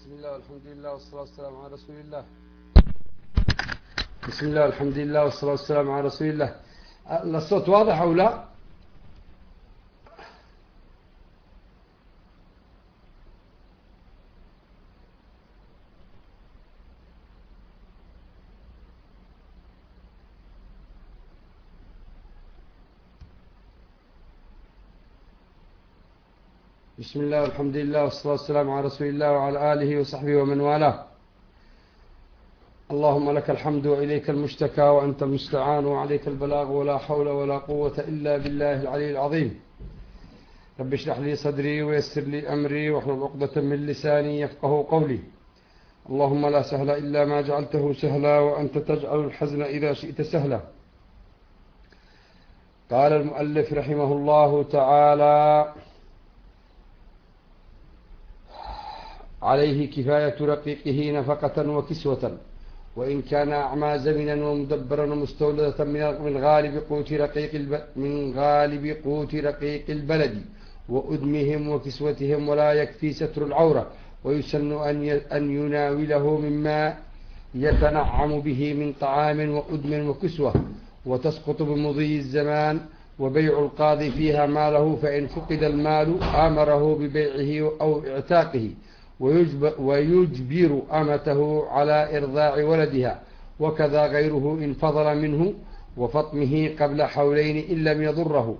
بسم الله والحمد لله والصلاة والسلام على رسول الله. بسم الله والحمد لله والصلاة والسلام على رسول الله. الصوت واضح أو لا؟ بسم الله والحمد لله والصلاة والسلام على رسول الله وعلى آله وصحبه ومن والاه. اللهم لك الحمد وإليك المشتكى وأنت المستعان وعليك البلاغ ولا حول ولا قوة إلا بالله العلي العظيم. رب اشرح لي صدري ويسر لي أمري واحلل عقدة من لساني يفقه قولي. اللهم لا سهل إلا ما جعلته سهلا وأنت تجعل الحزن إذا شئت سهلا. قال المؤلف رحمه الله تعالى: عليه كفاية رقيقه نفقة وكسوة، وإن كان أعمى زمنا ومدبرا ومستولدة من غالب قوت رقيق البلد وأدمهم وكسوتهم، ولا يكفي ستر العورة، ويسن أن يناوله مما يتنعم به من طعام وأدم وكسوة، وتسقط بمضي الزمان، وبيع القاضي فيها ماله، فإن فقد المال آمره ببيعه أو اعتاقه، ويجبر أمته على إرضاع ولدها، وكذا غيره إن فضل منه، وفطمه قبل حولين إن لم يضره،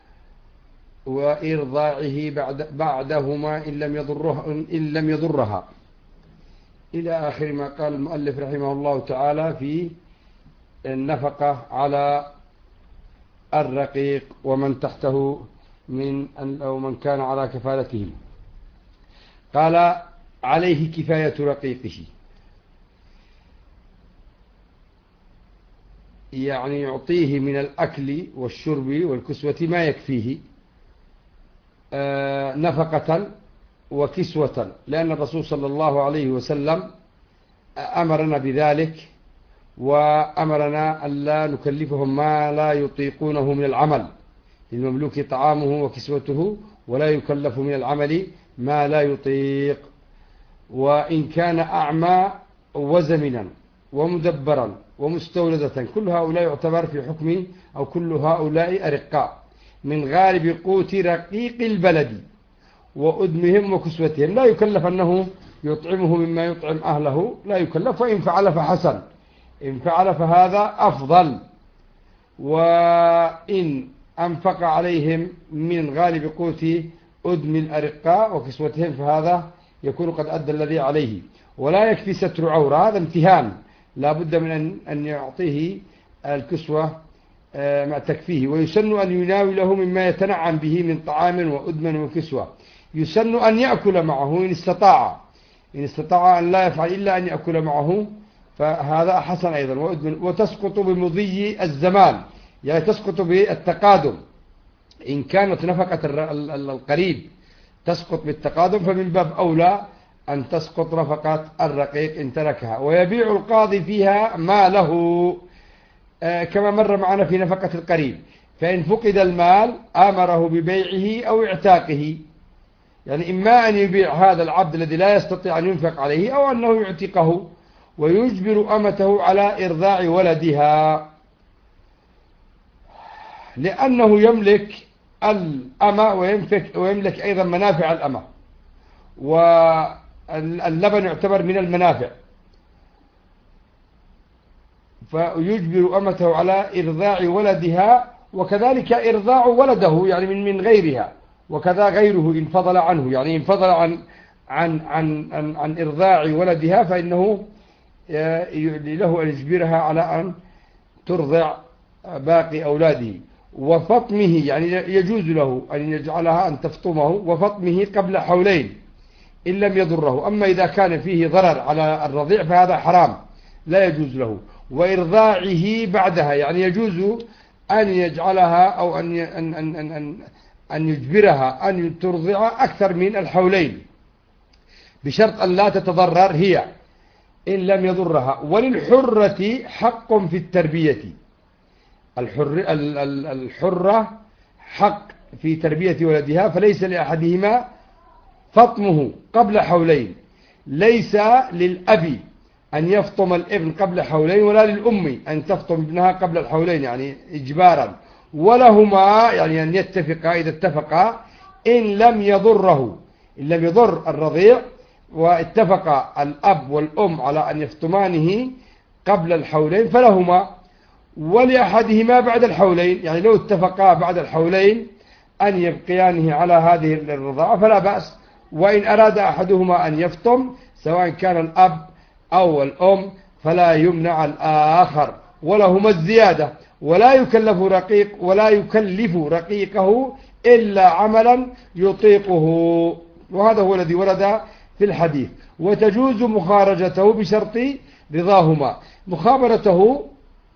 وإرضاعه بعدهما إن لم يضرها، إلى آخر ما قال المؤلف رحمه الله تعالى في النفقة على الرقيق ومن تحته أو من كان على كفالتهم. قال: عليه كفاية رقيقه، يعني يعطيه من الأكل والشرب والكسوة ما يكفيه نفقة وكسوة، لأن الرسول صلى الله عليه وسلم أمرنا بذلك، وأمرنا ألا نكلفهم ما لا يطيقونه من العمل، للمملوك طعامه وكسوته، ولا يكلف من العمل ما لا يطيق. وإن كان أعمى وزمنا ومدبرا ومستولدة، كل هؤلاء يعتبر في حكم، أو كل هؤلاء أرقاء من غالب قوت رقيق البلد وأدمهم وكسوتهم، لا يكلف أنه يطعمه مما يطعم أهله، لا يكلف، وإن فعل فحسن، إن فعل فهذا أفضل. وإن أنفق عليهم من غالب قوت أدم الأرقاء وكسوتهم فهذا يكون قد أدى الذي عليه. ولا يكفي ستر عورة، هذا امتهان، لا بد من أن يعطيه الكسوة ما تكفيه. ويسن أن يناوله مما يتنعم به من طعام وأدم وكسوة، يسن أن يأكل معه إن استطاع أن لا يفعل إلا أن يأكل معه، فهذا حسن أيضا. وتسقط بمضي الزمان، يعني تسقط بالتقادم، إن كانت نفقة القريب تسقط بالتقادم، فمن باب أولى أن تسقط نفقة الرقيق إن تركها. ويبيع القاضي فيها ماله، كما مر معنا في نفقة القريب، فإن فقد المال آمره ببيعه أو اعتاقه، يعني إما أن يبيع هذا العبد الذي لا يستطيع أن ينفق عليه، أو أنه يعتقه، ويجبر أمته على إرضاع ولدها، لأنه يملك الأمة ويملك أيضا منافع الأمة، واللبن يعتبر من المنافع، فيجبر أمته على إرضاع ولدها، وكذلك إرضاع ولده يعني من غيرها، وكذا غيره إن فضل عنه، يعني إن فضل عن إرضاع ولدها فإنه له أن يجبرها على أن ترضع باقي أولاده. وفطمه، يعني يجوز له أن يجعلها أن تفطمه، وفطمه قبل حولين إن لم يضره. أما إذا كان فيه ضرر على الرضيع فهذا حرام، لا يجوز له. وإرضاعه بعدها، يعني يجوز أن يجعلها أو أن يجبرها أن ترضع أكثر من الحولين، بشرط أن لا تتضرر هي إن لم يضرها. وللحرة حق في التربية، الحرة حق في تربية ولدها، فليس لأحدهما فطمه قبل حولين ليس للأب أن يفطم الابن قبل حولين، ولا للأم أن تفطم ابنها قبل الحولين يعني إجبارا، ولهما يعني أن يتفقا إذا اتفقا إن لم يضر الرضيع، واتفق الأب والأم على أن يفطمانه قبل الحولين فلهما، ولأحدهما بعد الحولين، يعني لو اتفقا بعد الحولين أن يبقيانه على هذه الرضاعة فلا بأس. وإن أراد أحدهما أن يفطم سواء كان الأب أو الأم فلا يمنع الآخر، ولهما الزيادة، ولا يكلف رقيقه إلا عملا يطيقه، وهذا هو الذي ورد في الحديث. وتجوز مخارجته بشرط رضاهما. مخابرته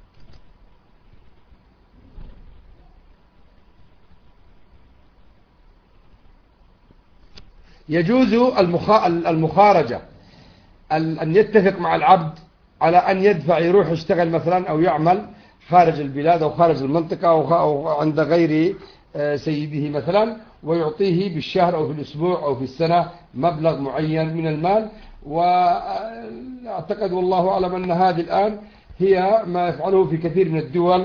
يجوز المخارجة، أن يتفق مع العبد على أن يدفع يروح يشتغل مثلا أو يعمل خارج البلاد أو خارج المنطقة أو عند غير سيده مثلا، ويعطيه بالشهر أو في الأسبوع أو في السنة مبلغ معين من المال. وأعتقد والله أعلم أن هذه الآن هي ما يفعله في كثير من الدول،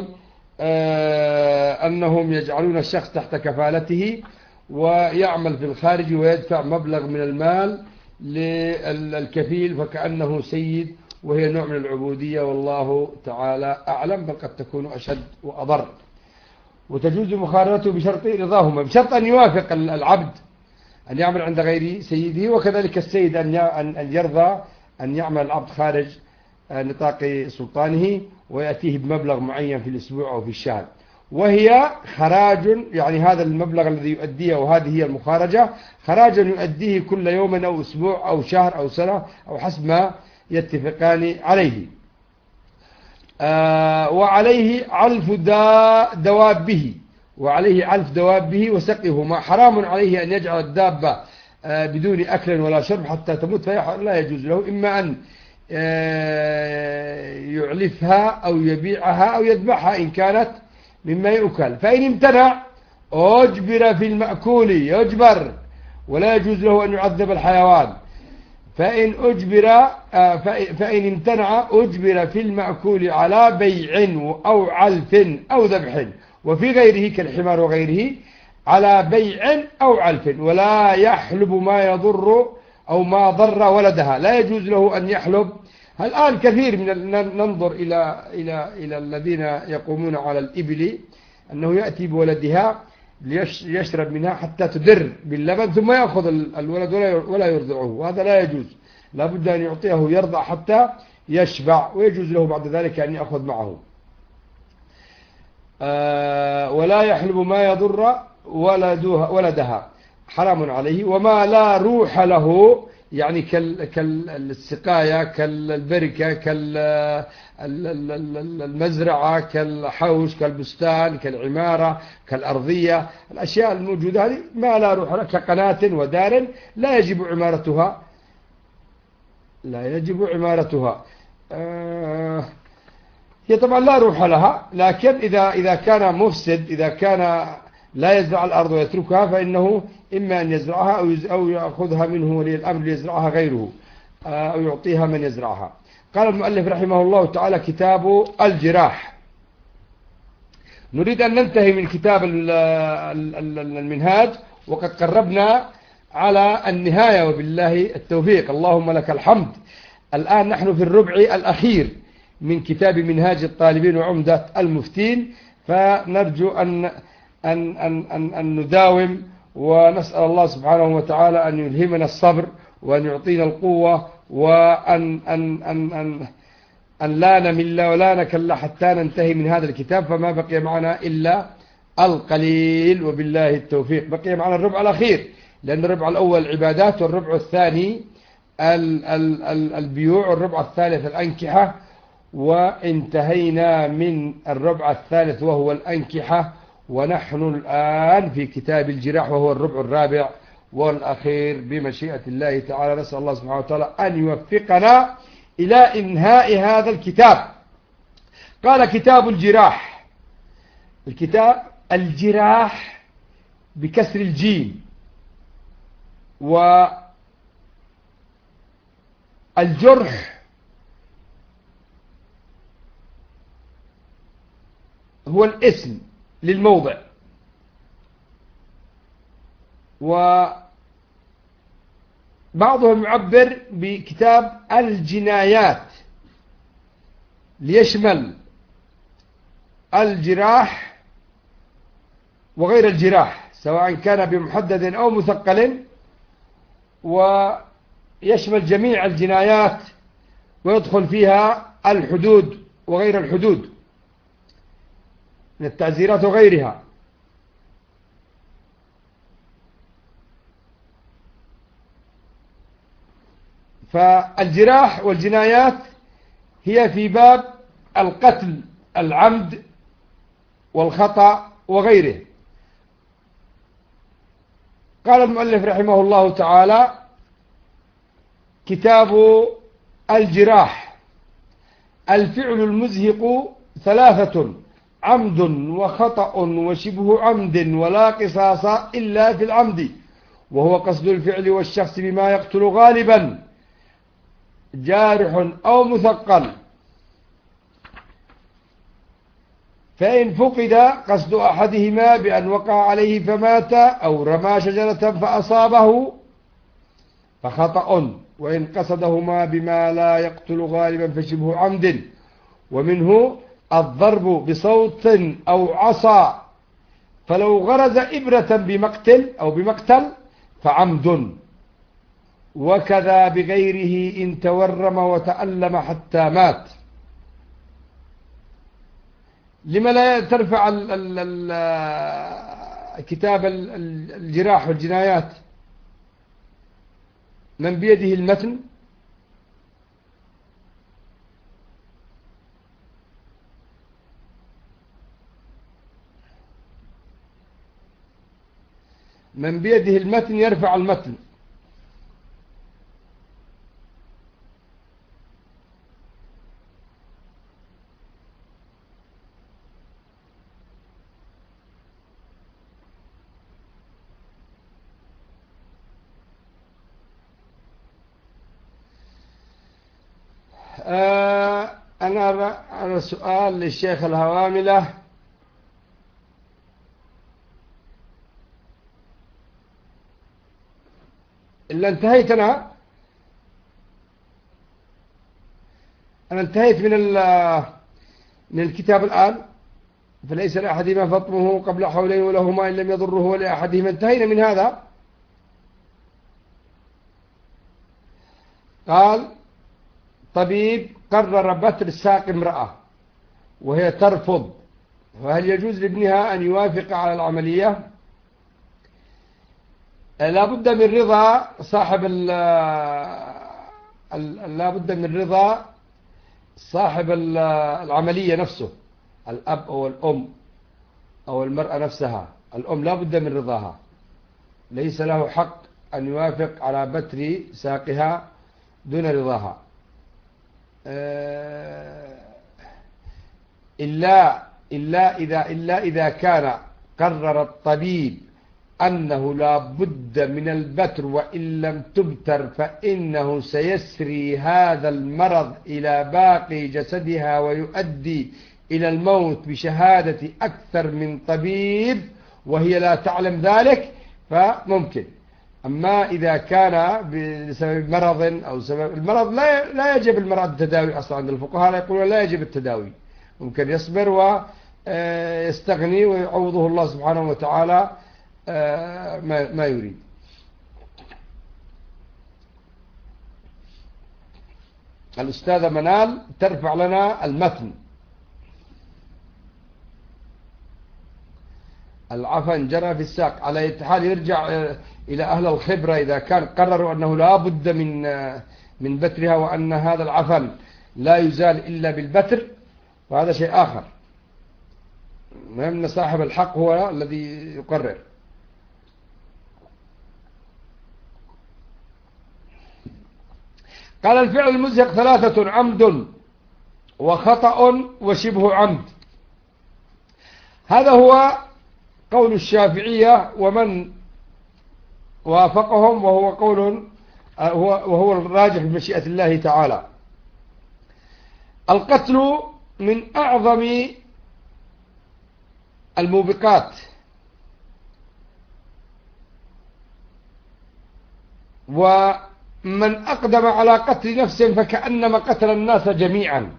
أنهم يجعلون الشخص تحت كفالته ويعمل في الخارج ويدفع مبلغ من المال للكفيل فكأنه سيد، وهي نوع من العبودية والله تعالى أعلم، بل قد تكون أشد وأضر. وتجوز مخارجته بشرط رضاهما، بشرط أن يوافق العبد أن يعمل عند غير سيده، وكذلك السيد أن يرضى أن يعمل العبد خارج نطاق سلطانه ويأتيه بمبلغ معين في الأسبوع أو في الشهر. وهي خراج، يعني هذا المبلغ الذي يؤديه، وهذه هي المخارجة، خراجا يؤديه كل يوم أو أسبوع أو شهر أو سنة أو حسب ما يتفقان عليه. وعليه علف دوابه وسقيهما. حرام عليه أن يجعل الدابة بدون أكل ولا شرب حتى تموت، فلا يجوز له إما أن يعلفها أو يبيعها أو يذبحها إن كانت مما يؤكل. فإن امتنع أجبر في المأكول، يجبر ولا يجوز له أن يعذب الحيوان. فإن امتنع أجبر في المأكول على بيع أو علف أو ذبح، وفي غيره كالحمار وغيره على بيع أو علف. ولا يحلب ما يضر أو ما ضر ولدها، لا يجوز له أن يحلب. الآن كثير ننظر إلى الذين يقومون على الإبل أنه يأتي بولدها ليشرب منها حتى تدر باللبن ثم يأخذ الولد ولا يرضعه، وهذا لا يجوز. لا بد أن يعطيه يرضع حتى يشبع، ويجوز له بعد ذلك أن يأخذ معه. ولا يحلب ما يضر ولدها، حرام عليه. وما لا روح له، يعني كالسقاية كالبركة كالمزرعة كالحوش كالبستان كالعمارة كالأرضية، الأشياء الموجودة هذه ما لا روح لها، كقناة ودار لا يجب عمارتها. هي طبعا لا روح لها، لكن إذا كان مفسد، إذا كان لا يزرع الأرض ويتركها، فإنه إما أن يزرعها أو يأخذها منه ولي الأمر ليزرعها غيره أو يعطيها من يزرعها. قال المؤلف رحمه الله تعالى: كتاب الجراح. نريد أن ننتهي من كتاب المنهاج وقد قربنا على النهاية وبالله التوفيق، اللهم لك الحمد. الآن نحن في الربع الأخير من كتاب منهاج الطالبين وعمدة المفتين، فنرجو أن نداوم، ونسأل الله سبحانه وتعالى أن يلهمنا الصبر وأن يعطينا القوة، وأن لا نمل ولا نكل حتى ننتهي من هذا الكتاب، فما بقي معنا إلا القليل وبالله التوفيق. بقي معنا الربع الأخير، لأن الربع الأول العبادات، والربع الثاني البيوع، والربع الثالث الأنكحة، وانتهينا من الربع الثالث وهو الأنكحة، ونحن الآن في كتاب الجراح وهو الربع الرابع والأخير بمشيئة الله تعالى. نسأل الله سبحانه وتعالى أن يوفقنا إلى إنهاء هذا الكتاب. قال: كتاب الجراح. الكتاب الجراح بكسر الجيم، الجرح هو الاسم للموضع، وبعضهم يعبر بكتاب الجنايات ليشمل الجراح وغير الجراح سواء كان بمحدد أو مثقل، ويشمل جميع الجنايات ويدخل فيها الحدود وغير الحدود من التعزيرات وغيرها. فالجراح والجنايات هي في باب القتل العمد والخطأ وغيره. قال المؤلف رحمه الله تعالى: كتاب الجراح: الفعل المزهق ثلاثة: عمد وخطأ وشبه عمد، ولا قصاص إلا في العمد، وهو قصد الفعل والشخص بما يقتل غالبا، جارح أو مثقل. فإن فقد قصد أحدهما بأن وقع عليه فمات، أو رمى شجرة فأصابه، فخطأ، وإن قصدهما بما لا يقتل غالبا فشبه عمد. ومنه الضرب بصوت أو عصا، فلو غرز إبرة بمقتل أو بمقتل فعمد، وكذا بغيره إن تورم وتألم حتى مات. لما لا ترفع كتاب الجراح والجنايات من بيده المتن؟ من بيده المتن يرفع المتن. أنا سؤال للشيخ الهواملة: إلا انتهيت أنا انتهيت من الكتاب الآن. فليس لأحدهما فطمه قبل حولين ولهما إن لم يضره ولأحدهما. انتهينا من هذا. قال: طبيب قرر بتر ساق امرأة وهي ترفض، وهل يجوز لابنها أن يوافق على العملية؟ لا بد من رضا صاحب لا بد من رضا صاحب العملية نفسه، الأب أو الأم أو المرأة نفسها. الأم لا بد من رضاها، ليس له حق أن يوافق على بتر ساقها دون رضاها، إلا إذا كان قرر الطبيب أنه لا بد من البتر، وإن لم تبتر فإنه سيسري هذا المرض إلى باقي جسدها ويؤدي إلى الموت بشهادة أكثر من طبيب وهي لا تعلم ذلك، فممكن. أما إذا كان بسبب مرض أو سبب المرض لا يجب المرض التداوي أصلا. عند الفقهاء لا يقولون لا يجب التداوي، ممكن يصبر ويستغني ويعوضه الله سبحانه وتعالى ما يريد. الأستاذة منال ترفع لنا المتن: العفن جرى في الساق. على أي حال يرجع إلى أهل الخبرة إذا كان قرروا أنه لا بد من بترها، وأن هذا العفن لا يزال إلا بالبتر، وهذا شيء آخر. المهم صاحب الحق هو الذي يقرر. قال: الفعل المزهق ثلاثة: عمد وخطأ وشبه عمد. هذا هو قول الشافعية ومن وافقهم، وهو قول وهو الراجح بمشيئة الله تعالى. القتل من أعظم الموبقات، ومن أقدم على قتل نفسه فكأنما قتل الناس جميعا.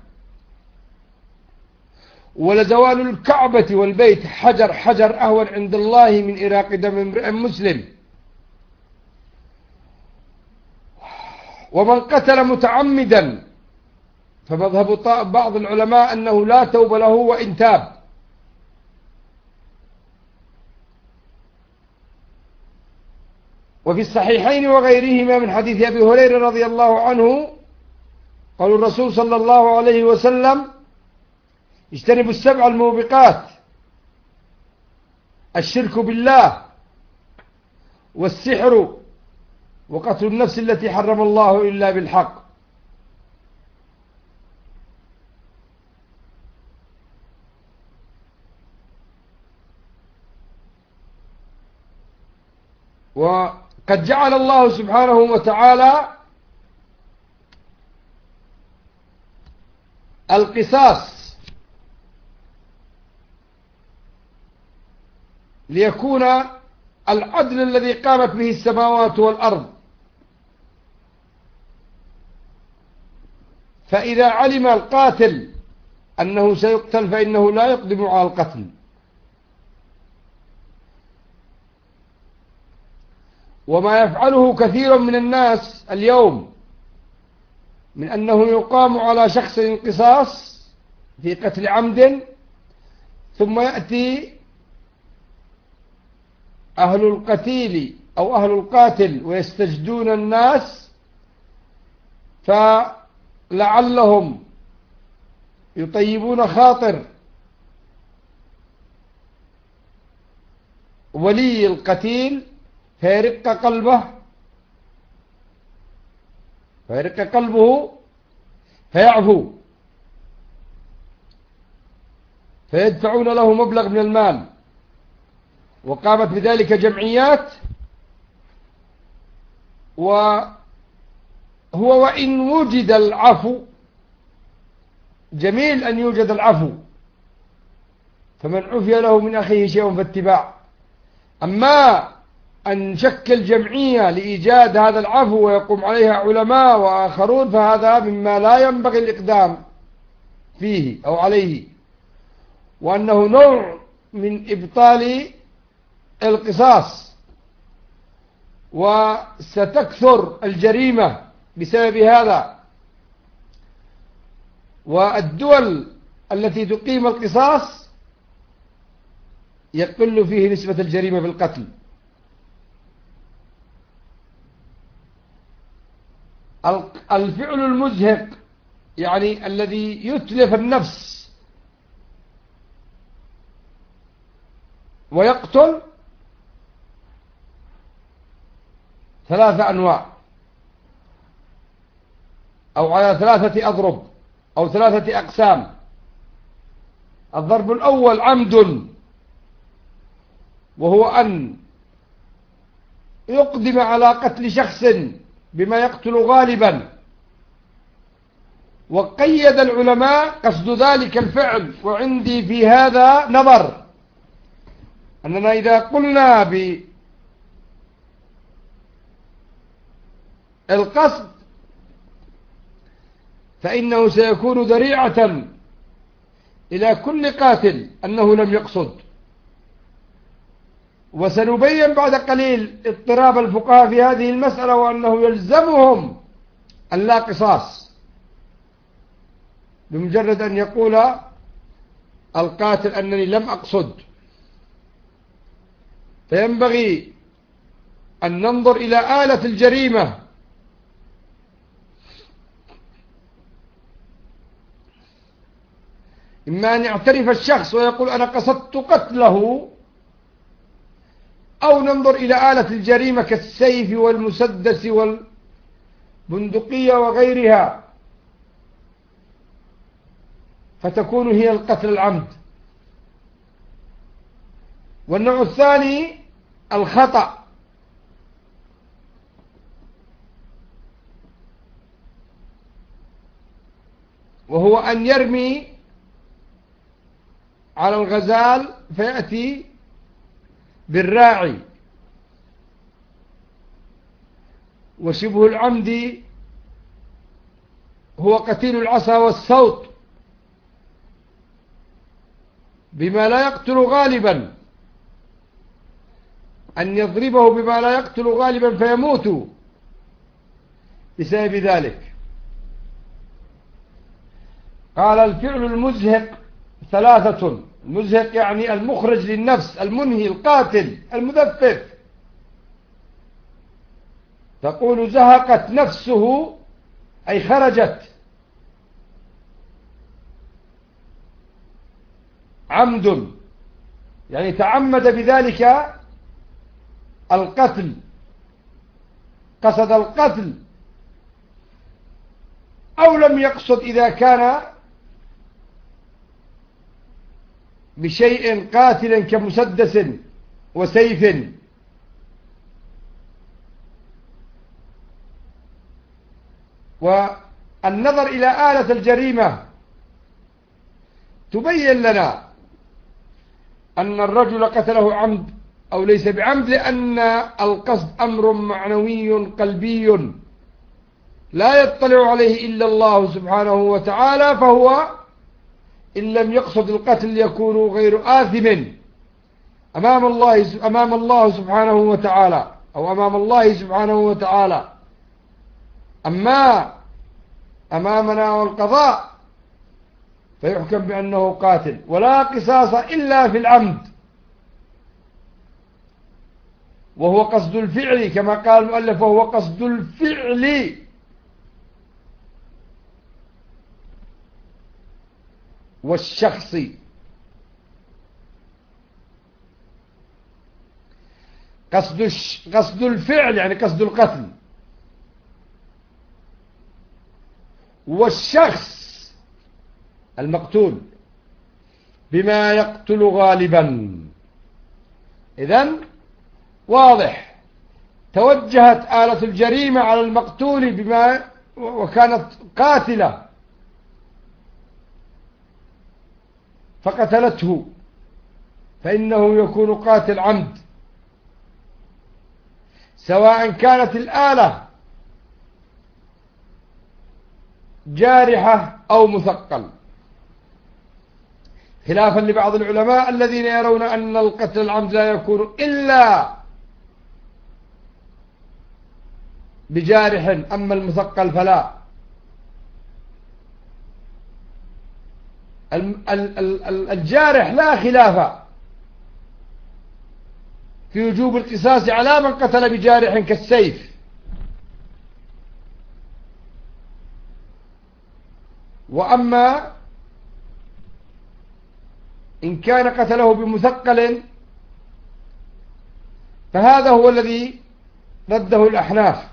ولزوال الكعبة والبيت حجر حجر أهون عند الله من إراق دم امرئ مسلم. ومن قتل متعمدا فمذهب بعض العلماء أنه لا توبة له وإن تاب. وفي الصحيحين وغيرهما من حديث أبي هريرة رضي الله عنه قال الرسول صلى الله عليه وسلم: اجتنبوا السبع الموبقات: الشرك بالله، والسحر، وقتل النفس التي حرم الله إلا بالحق. وقد جعل الله سبحانه وتعالى القصاص ليكون العدل الذي قامت به السماوات والأرض. فإذا علم القاتل أنه سيقتل فإنه لا يقدم على القتل. وما يفعله كثير من الناس اليوم من أنه يقام على شخص قصاص في قتل عمد، ثم يأتي أهل القتيل أو أهل القاتل ويستجدون الناس، فلعلهم يطيبون خاطر ولي القتيل فيرق قلبه فيعفو، فيدفعون له مبلغ من المال. وقامت بذلك جمعيات، وهو وإن وجد العفو جميل أن يوجد العفو، فمن عفي له من أخيه شيء فاتباع. أما أن نشكل جمعية لإيجاد هذا العفو ويقوم عليها علماء وآخرون فهذا مما لا ينبغي الإقدام فيه أو عليه، وأنه نوع من إبطال القصاص، وستكثر الجريمة بسبب هذا. والدول التي تقيم القصاص يقل فيه نسبة الجريمة بالقتل. الفعل المزهق يعني الذي يتلف النفس ويقتل 3 أنواع، أو على 3 أضرب أو 3 أقسام. الضرب الأول عمد، وهو أن يقدم على قتل شخص بما يقتل غالبا. وقيد العلماء قصد ذلك الفعل، وعندي في هذا نظر، أننا إذا قلنا بالقصد فإنه سيكون ذريعة إلى كل قاتل أنه لم يقصد. وسنبين بعد قليل اضطراب الفقهاء في هذه المسألة، وأنه يلزمهم اللا قصاص بمجرد أن يقول القاتل أنني لم أقصد. فينبغي أن ننظر إلى آلة الجريمة، إما أن يعترف الشخص ويقول أنا قصدت قتله، أو ننظر إلى آلة الجريمة كالسيف والمسدس والبندقية وغيرها، فتكون هي القتل العمد. والنوع الثاني الخطأ، وهو أن يرمي على الغزال فيأتي بالراعي. وشبه العمد هو قتيل العصا والصوت بما لا يقتل غالبا، أن يضربه بما لا يقتل غالبا فيموت بسبب ذلك. قال الفعل المزهق ثلاثة. المزهق يعني المخرج للنفس، المنهي، القاتل، المذفف. تقول زهقت نفسه أي خرجت. عمد يعني تعمد بذلك القتل، قصد القتل، أو لم يقصد إذا كان بشيء قاتل كمسدس وسيف. والنظر إلى آلة الجريمة تبين لنا أن الرجل قتله عمد أو ليس بعمد، لأن القصد أمر معنوي قلبي لا يطلع عليه إلا الله سبحانه وتعالى، فهو إن لم يقصد القتل يكون غير آثم أمام الله سبحانه وتعالى، أو أمام الله سبحانه وتعالى. أما أمامنا والقضاء فيحكم بأنه قاتل، ولا قصاص إلا في العمد، وهو قصد الفعل كما قال المؤلف، وهو قصد الفعل. والشخص قصد الفعل يعني قصد القتل، والشخص المقتول بما يقتل غالبا. إذن واضح، توجهت آلة الجريمة على المقتول بما وكانت قاتلة فقتلته، فإنه يكون قاتل عمد، سواء كانت الآلة جارحة أو مثقل، خلافا لبعض العلماء الذين يرون أن القتل العمد لا يكون إلا بجارح، أما المثقل فلا. الجارح لا خلاف في وجوب القصاص على من قتل بجارح كالسيف، وأما إن كان قتله بمثقل فهذا هو الذي رده الأحناف،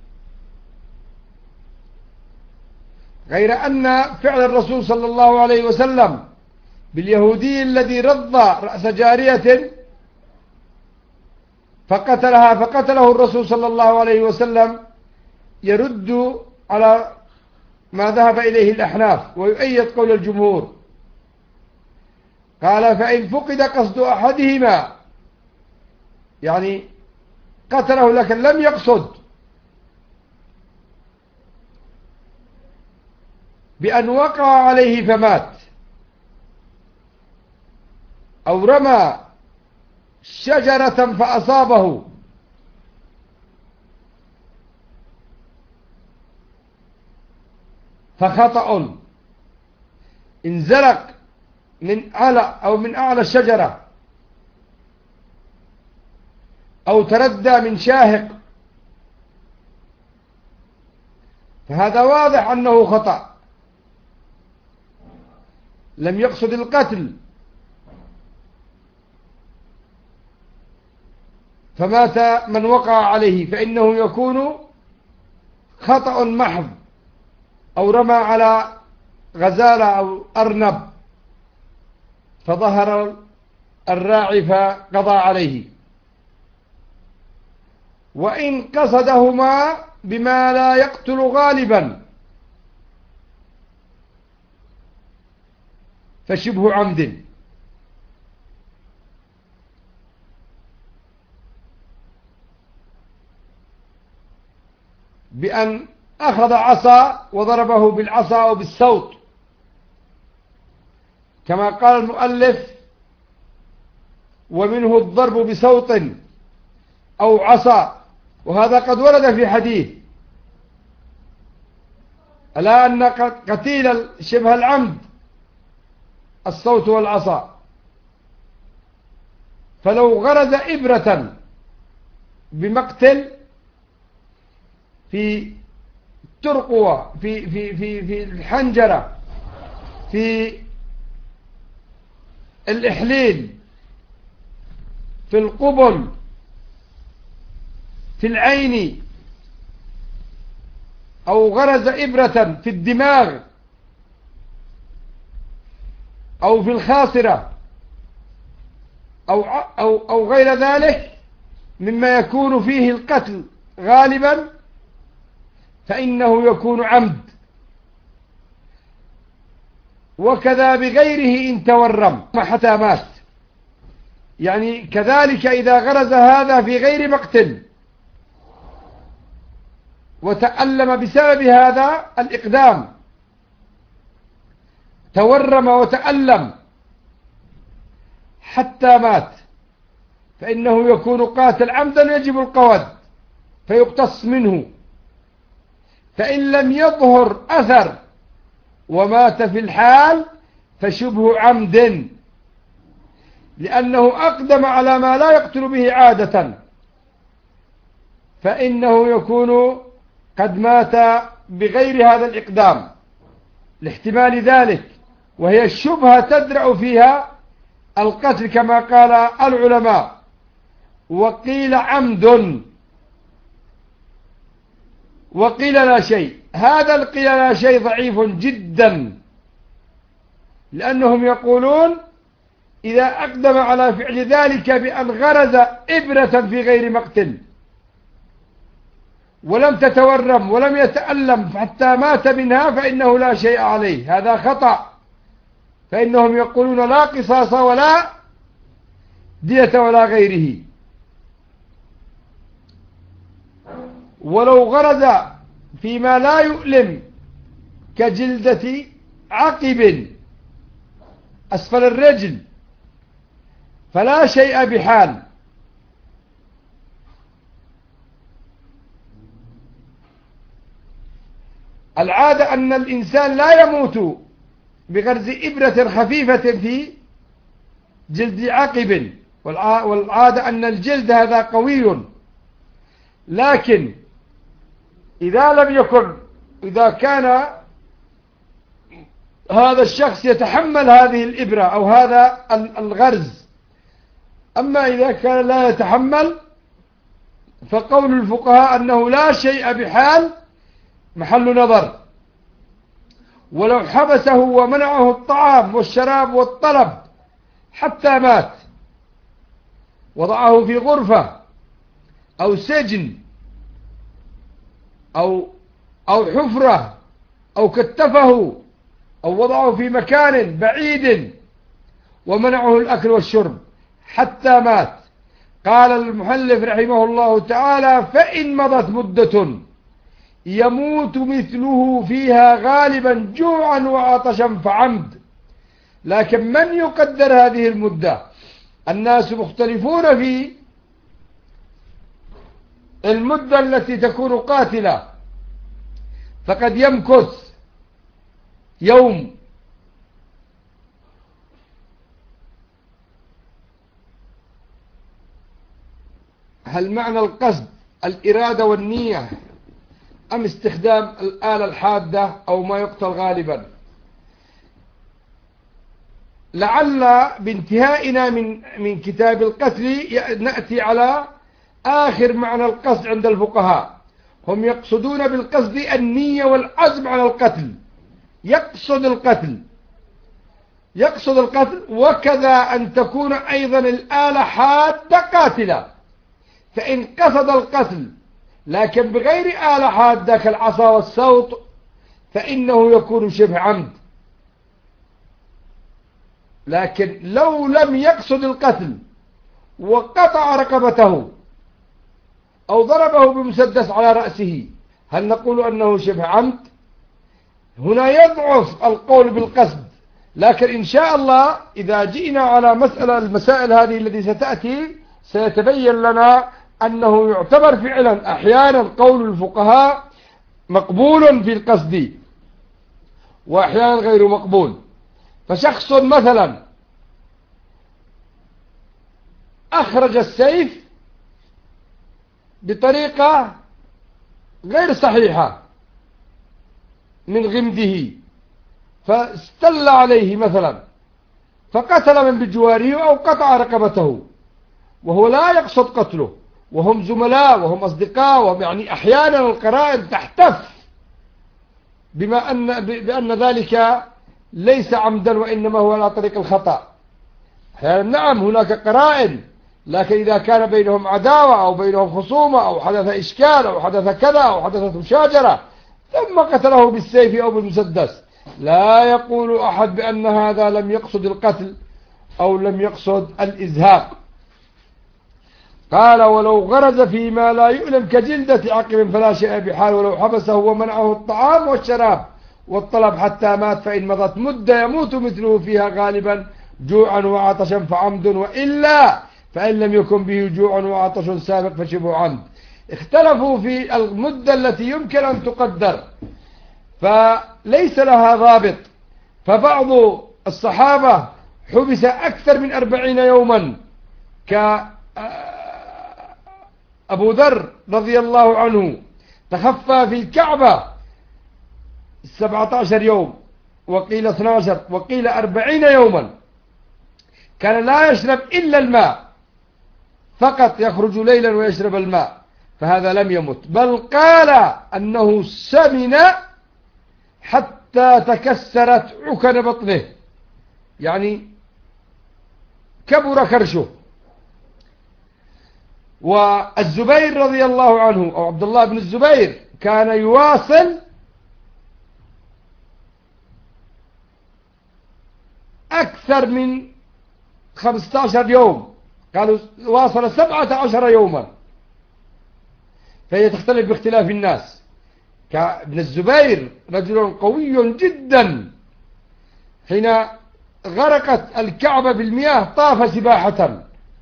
غير أن فعل الرسول صلى الله عليه وسلم باليهودي الذي رض رأس جارية فقتله الرسول صلى الله عليه وسلم يرد على ما ذهب إليه الأحناف ويؤيد قول الجمهور. قال فإن فقد قصد أحدهما، يعني قتله لكن لم يقصد بأن وقع عليه فمات، أو رمى شجرة فأصابه، فخطأ، انزلق من أعلى الشجرة، أو تردى من شاهق، فهذا واضح أنه خطأ، لم يقصد القتل، فمات من وقع عليه، فإنه يكون خطأ محض. أو رمى على غزالة أو أرنب فظهر الراعي فقضى عليه. وإن قصدهما بما لا يقتل غالبا، فشبه عمد. بأن أخذ عصا وضربه بالعصا أو بالصوت، كما قال المؤلف: ومنه الضرب بصوت أو عصا، وهذا قد ورد في حديث، ألا أن قتيل شبه العمد الصوت والعصا. فلو غرز إبرة بمقتل في الترقوة، في الحنجرة، في الإحليل، في القبل، في العين، أو غرز إبرة في الدماغ أو في الخاصرة أو غير ذلك مما يكون فيه القتل غالبا، فإنه يكون عمد. وكذا بغيره إن تورم حتى مات، يعني كذلك إذا غرز هذا في غير مقتل وتألم بسبب هذا الإقدام، تورم وتألم حتى مات، فإنه يكون قاتل عمدا يجب القود فيقتص منه. فإن لم يظهر أثر ومات في الحال فشبه عمد، لأنه أقدم على ما لا يقتل به عادة، فإنه يكون قد مات بغير هذا الإقدام لاحتمال ذلك، وهي الشبهة تدرأ فيها القتل كما قال العلماء. وقيل عمد وقيل لا شيء. هذا القيل لا شيء ضعيف جدا، لأنهم يقولون إذا أقدم على فعل ذلك بأن غرز إبرة في غير مقتل ولم تتورم ولم يتألم حتى مات منها فإنه لا شيء عليه، هذا خطأ. فإنهم يقولون لا قصاص ولا دية ولا غيره. ولو غرز فيما لا يؤلم كجلدة عقب أسفل الرجل فلا شيء بحال. العادة أن الإنسان لا يموت بغرز إبرة خفيفة في جلد عقب، والعادة أن الجلد هذا قوي، لكن إذا كان هذا الشخص يتحمل هذه الإبرة أو هذا الغرز، أما إذا كان لا يتحمل فقول الفقهاء أنه لا شيء بحال محل نظر. ولو حبسه ومنعه الطعام والشراب والطلب حتى مات، وضعه في غرفة أو سجن أو حفرة أو كتفه أو وضعه في مكان بعيد ومنعه الأكل والشرب حتى مات، قال المؤلف رحمه الله تعالى: فإن مضت مدة يموت مثله فيها غالبا جوعا وعطشا فعمد. لكن من يقدر هذه المدة؟ الناس مختلفون في المدة التي تكون قاتلة، فقد يمكث يوم، هل معنى القصد الإرادة والنية أم استخدام الآلة الحادة أو ما يقتل غالبا؟ لعل بانتهائنا من كتاب القتل نأتي على آخر معنى القصد عند الفقهاء. هم يقصدون بالقصد النية والعزم على القتل، يقصد القتل، وكذا أن تكون أيضا الآلة حادة قاتلة. فإن قصد القتل لكن بغير آلة حادة كالعصا والصوت فإنه يكون شبه عمد. لكن لو لم يقصد القتل وقطع رقبته أو ضربه بمسدس على رأسه، هل نقول أنه شبه عمد؟ هنا يضعف القول بالقصد، لكن إن شاء الله إذا جئنا على المسائل هذه التي ستأتي سيتبين لنا أنه يعتبر فعلا أحيانا قول الفقهاء مقبول في القصد وأحيانا غير مقبول. فشخص مثلا أخرج السيف بطريقة غير صحيحة من غمده فاستل عليه مثلا فقتل من بجواره أو قطع رقبته وهو لا يقصد قتله، وهم زملاء وهم أصدقاء، وهم يعني أحيانا القرائن تحتف بأن ذلك ليس عمدا وإنما هو على طريق الخطأ. أحيانا نعم هناك قرائن، لكن إذا كان بينهم عداوة أو بينهم خصومة أو حدث إشكال أو حدث كذا أو حدثت مشاجرة ثم قتله بالسيف أو بالمسدس، لا يقول أحد بأن هذا لم يقصد القتل أو لم يقصد الإزهاق. قال ولو غرز فيما لا يؤلم كجلدة عقب فلا شيء بحال، ولو حبسه ومنعه الطعام والشراب والطلب حتى مات فإن مضت مدة يموت مثله فيها غالبا جوعا وعطشا فعمد، وإلا فإن لم يكن به جوع وعطش سابق فشبه عمد. اختلفوا في المدة التي يمكن أن تقدر فليس لها ضابط، فبعض الصحابة حبس أكثر من 40 يوما كأبو ذر رضي الله عنه تخفى في الكعبة 17 يوم وقيل 12 وقيل 40 يوما، كان لا يشرب إلا الماء فقط، يخرج ليلا ويشرب الماء، فهذا لم يمت، بل قال أنه سمن حتى تكسرت عكن بطنه، يعني كبر كرشه. والزبير رضي الله عنه أو عبد الله بن الزبير كان يواصل أكثر من 15 يوم، قالوا واصل 17 يوما، فهي تختلف باختلاف الناس. كابن الزبير رجل قوي جدا، حين غرقت الكعبة بالمياه طاف سباحة،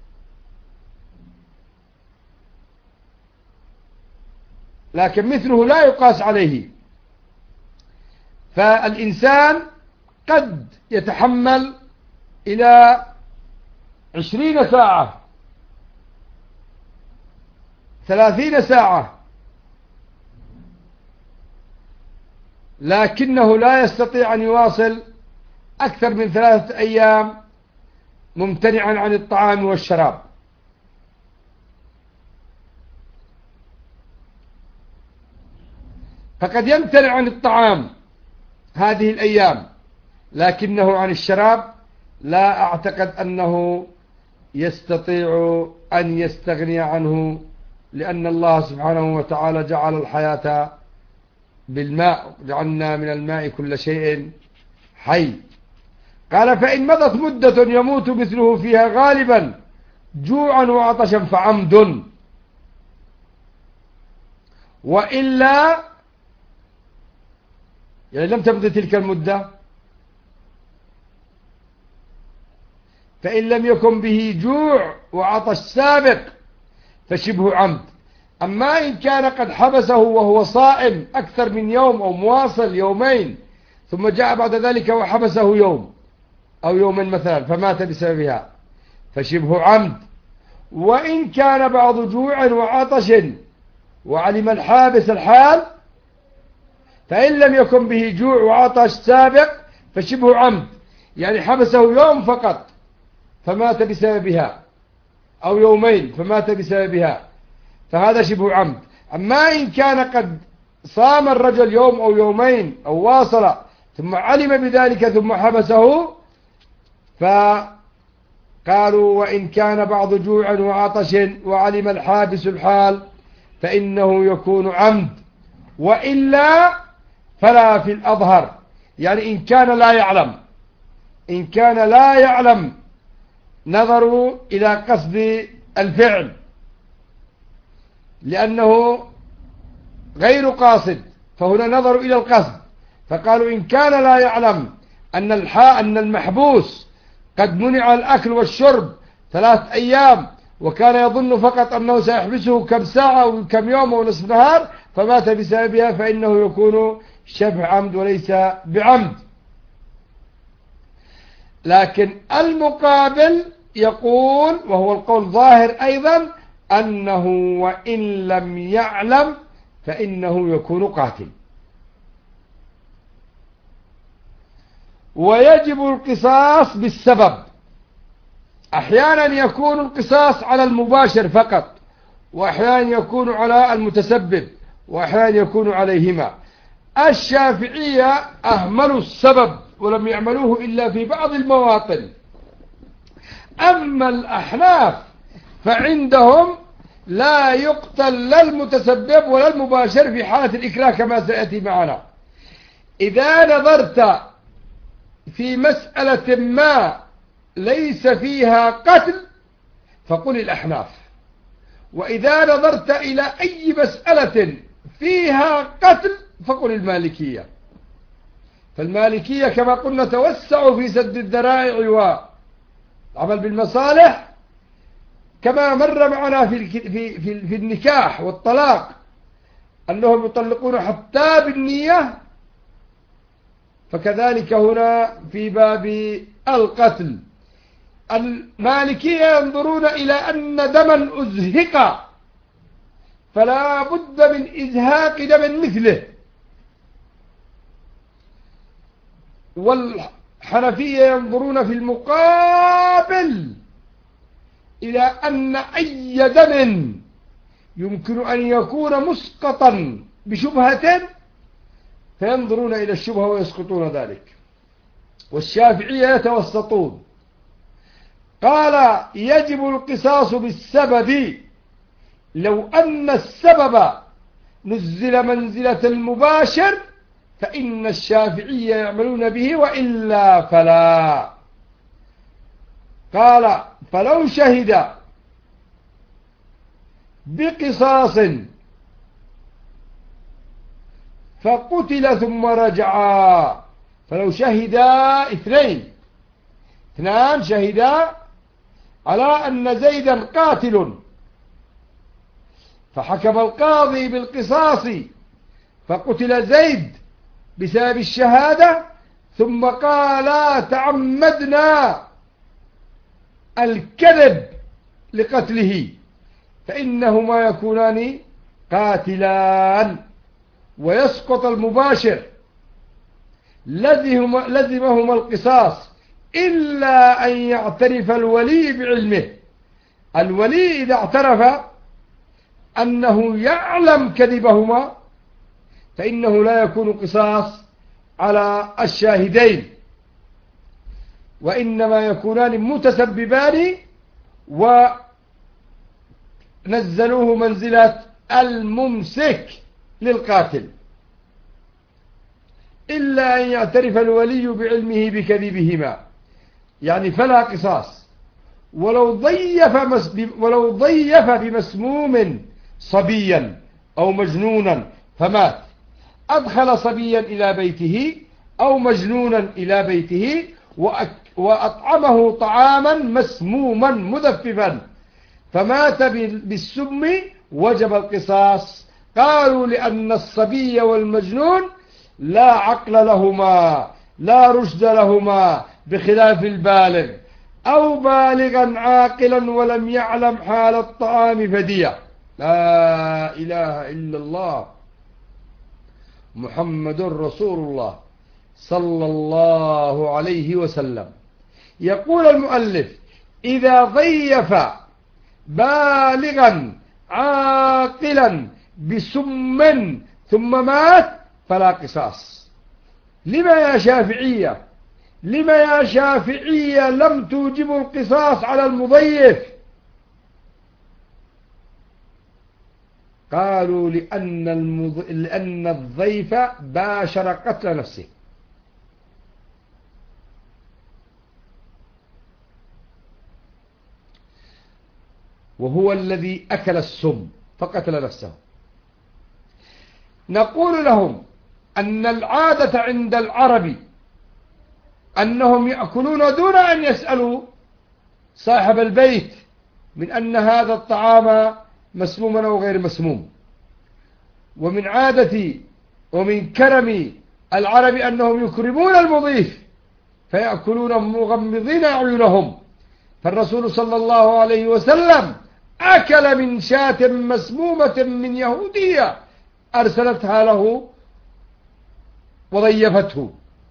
لكن مثله لا يقاس عليه. فالإنسان قد يتحمل إلى 20 ساعة 30 ساعة، لكنه لا يستطيع أن يواصل أكثر من 3 أيام ممتنعا عن الطعام والشراب. فقد يمتنع عن الطعام هذه الأيام، لكنه عن الشراب لا أعتقد أنه يستطيع أن يستغني عنه، لأن الله سبحانه وتعالى جعل الحياة بالماء، جعلنا من الماء كل شيء حي. قال فإن مضت مدة يموت مثله فيها غالبا جوعا وعطشا فعمد، وإلا يعني لم تمضي تلك المدة فإن لم يكن به جوع وعطش سابق فشبه عمد. أما إن كان قد حبسه وهو صائم أكثر من يوم أو مواصل يومين ثم جاء بعد ذلك وحبسه يوم أو يومين مثلا فمات بسببها فشبه عمد. وإن كان بعض جوع وعطش وعلم الحابس الحال فإن لم يكن به جوع وعطش سابق فشبه عمد، يعني حبسه يوم فقط فمات بسببها أو يومين فمات بسببها، فهذا شبه عمد. أما إن كان قد صام الرجل يوم أو يومين أو واصل ثم علم بذلك ثم حبسه، فقالوا وإن كان بعض جوع وعطش وعلم الحابس الحال فإنه يكون عمد، وإلا فلا في الأظهر، يعني إن كان لا يعلم، إن كان لا يعلم نظروا إلى قصد الفعل لأنه غير قاصد، فهنا نظروا إلى القصد، فقالوا إن كان لا يعلم أن المحبوس قد منع الأكل والشرب 3 أيام وكان يظن فقط أنه سيحبسه كم ساعة أو كم يوم أو نصف نهار فمات بسببها، فإنه يكون شبه عمد وليس بعمد. لكن المقابل يقول، وهو القول ظاهر أيضا، أنه وإن لم يعلم فإنه يكون قاتل. ويجب القصاص بالسبب. أحيانا يكون القصاص على المباشر فقط، وأحيانا يكون على المتسبب، وأحيانا يكون عليهما. الشافعية أهملوا السبب ولم يعملوه إلا في بعض المواطن. أما الأحناف فعندهم لا يقتل لا المتسبب ولا المباشر في حالة الإكراه كما سيأتي معنا. إذا نظرت في مسألة ما ليس فيها قتل فقل الأحناف، وإذا نظرت إلى أي مسألة فيها قتل فقل المالكية. فالمالكية كما قلنا توسعوا في سد الذرائع والعمل بالمصالح، كما مر معنا في النكاح والطلاق أنهم يطلقون حتى بالنية، فكذلك هنا في باب القتل. المالكية ينظرون إلى أن دما أزهق فلا بد من إزهاق دم مثله، والحنفية ينظرون في المقابل إلى أن أي دم يمكن أن يكون مسقطا بشبهة فينظرون إلى الشبهة ويسقطون ذلك. والشافعية يتوسطون، قال يجب القصاص بالسبب لو أن السبب نزل منزلة المباشر فإن الشافعية يعملون به وإلا فلا. قال فلو شهد بقصاص فقتل ثم رجعا، فلو شهدا اثنان شهدا على أن زيدا قاتل فحكم القاضي بالقصاص فقتل زيد بسبب الشهادة ثم قالا تعمدنا الكذب لقتله، فإنهما يكونان قاتلان ويسقط المباشر، لزمهما القصاص إلا أن يعترف الولي بعلمه. الولي إذا اعترف أنه يعلم كذبهما فإنه لا يكون قصاص على الشاهدين، وإنما يكونان متسببان ونزلوه منزلة الممسك للقاتل، إلا أن يعترف الولي بعلمه بكذبهما، يعني فلا قصاص. ولو ضيف بمسموم صبيا أو مجنونا فمات، أدخل صبيا إلى بيته أو مجنونا إلى بيته وأطعمه طعاما مسموما مذففا فمات بالسم وجب القصاص. قالوا لأن الصبي والمجنون لا عقل لهما لا رشد لهما بخلاف البالغ، أو بالغا عاقلا ولم يعلم حال الطعام فدية. لا إله إلا الله محمد رسول الله صلى الله عليه وسلم. يقول المؤلف إذا ضيف بالغا عاقلا بسم ثم مات فلا قصاص. لما يا شافعية؟ لما يا شافعية لم توجبوا القصاص على المضيف؟ قالوا لأن الضيف باشر قتل نفسه. وهو الذي أكل السم فقتل نفسه. نقول لهم أن العادة عند العرب أنهم يأكلون دون أن يسألوا صاحب البيت من أن هذا الطعام مسموم أو غير مسموم. ومن عادة ومن كرم العرب أنهم يكرمون المضيف فيأكلون مغمضين أعينهم. فالرسول صلى الله عليه وسلم أكل من شاة مسمومة من يهودية أرسلتها له وضيفته.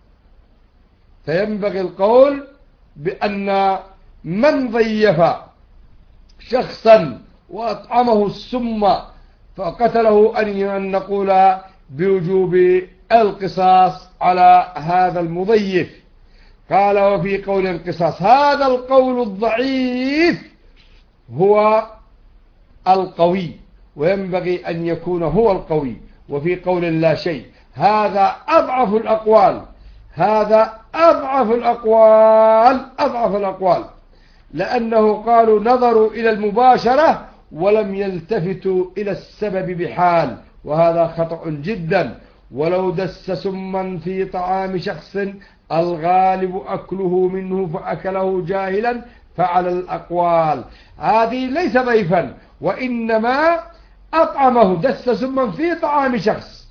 فينبغي القول بأن من ضيف شخصا وأطعمه السم فقتله أن نقول بوجوب القصاص على هذا المضيف. قال وفي قول القصاص. هذا القول الضعيف هو القوي وينبغي أن يكون هو القوي. وفي قول لا شيء هذا أضعف الأقوال. هذا أضعف الأقوال لأنه قالوا نظروا إلى المباشرة ولم يلتفتوا إلى السبب بحال، وهذا خطأ جدا. ولو دس سما في طعام شخص الغالب أكله منه فأكله جاهلا فعلى الأقوال. هذه ليس ضيفا وإنما أطعمه، دس سما في طعام شخص،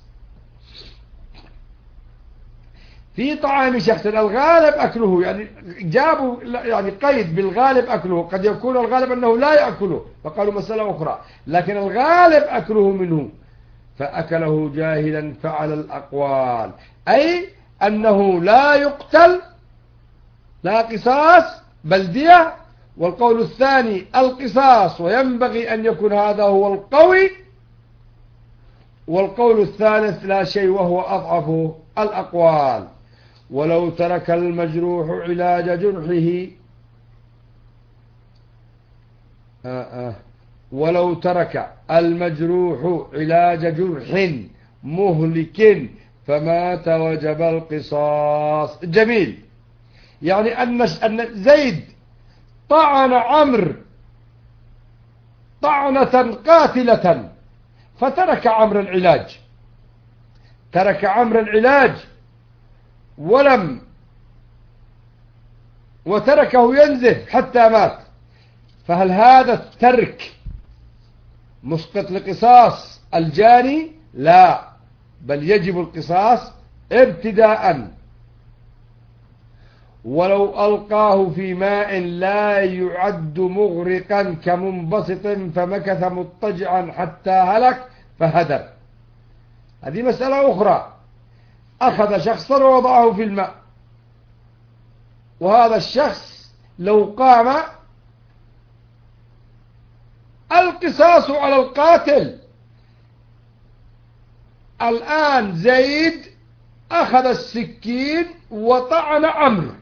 في طعام شخص الغالب أكله، يعني جابوا يعني قيد بالغالب أكله. قد يكون الغالب أنه لا يأكله فقالوا مسألة أخرى، لكن الغالب أكله منه فأكله جاهلا فعلى الأقوال، أي أنه لا يقتل لا قصاص بل دية. والقول الثاني القصاص وينبغي أن يكون هذا هو القوي. والقول الثالث لا شيء وهو أضعف الأقوال. ولو ترك المجروح علاج جرحه ولو ترك المجروح علاج جرح مهلك فمات وجب القصاص. جميل. يعني أن زيد طعن عمرو طعنة قاتلة فترك عمرو العلاج، ترك عمرو العلاج وتركه ينزف حتى مات. فهل هذا الترك مسقط لقصاص الجاني؟ لا، بل يجب القصاص ابتداء. ولو ألقاه في ماء لا يعد مغرقا كمنبسط فمكث مضطجعا حتى هلك فهدر. هذه مسألة أخرى. أخذ شخصا ووضعه في الماء، وهذا الشخص لو قام القصاص على القاتل. الآن زيد أخذ السكين وطعن عمرو،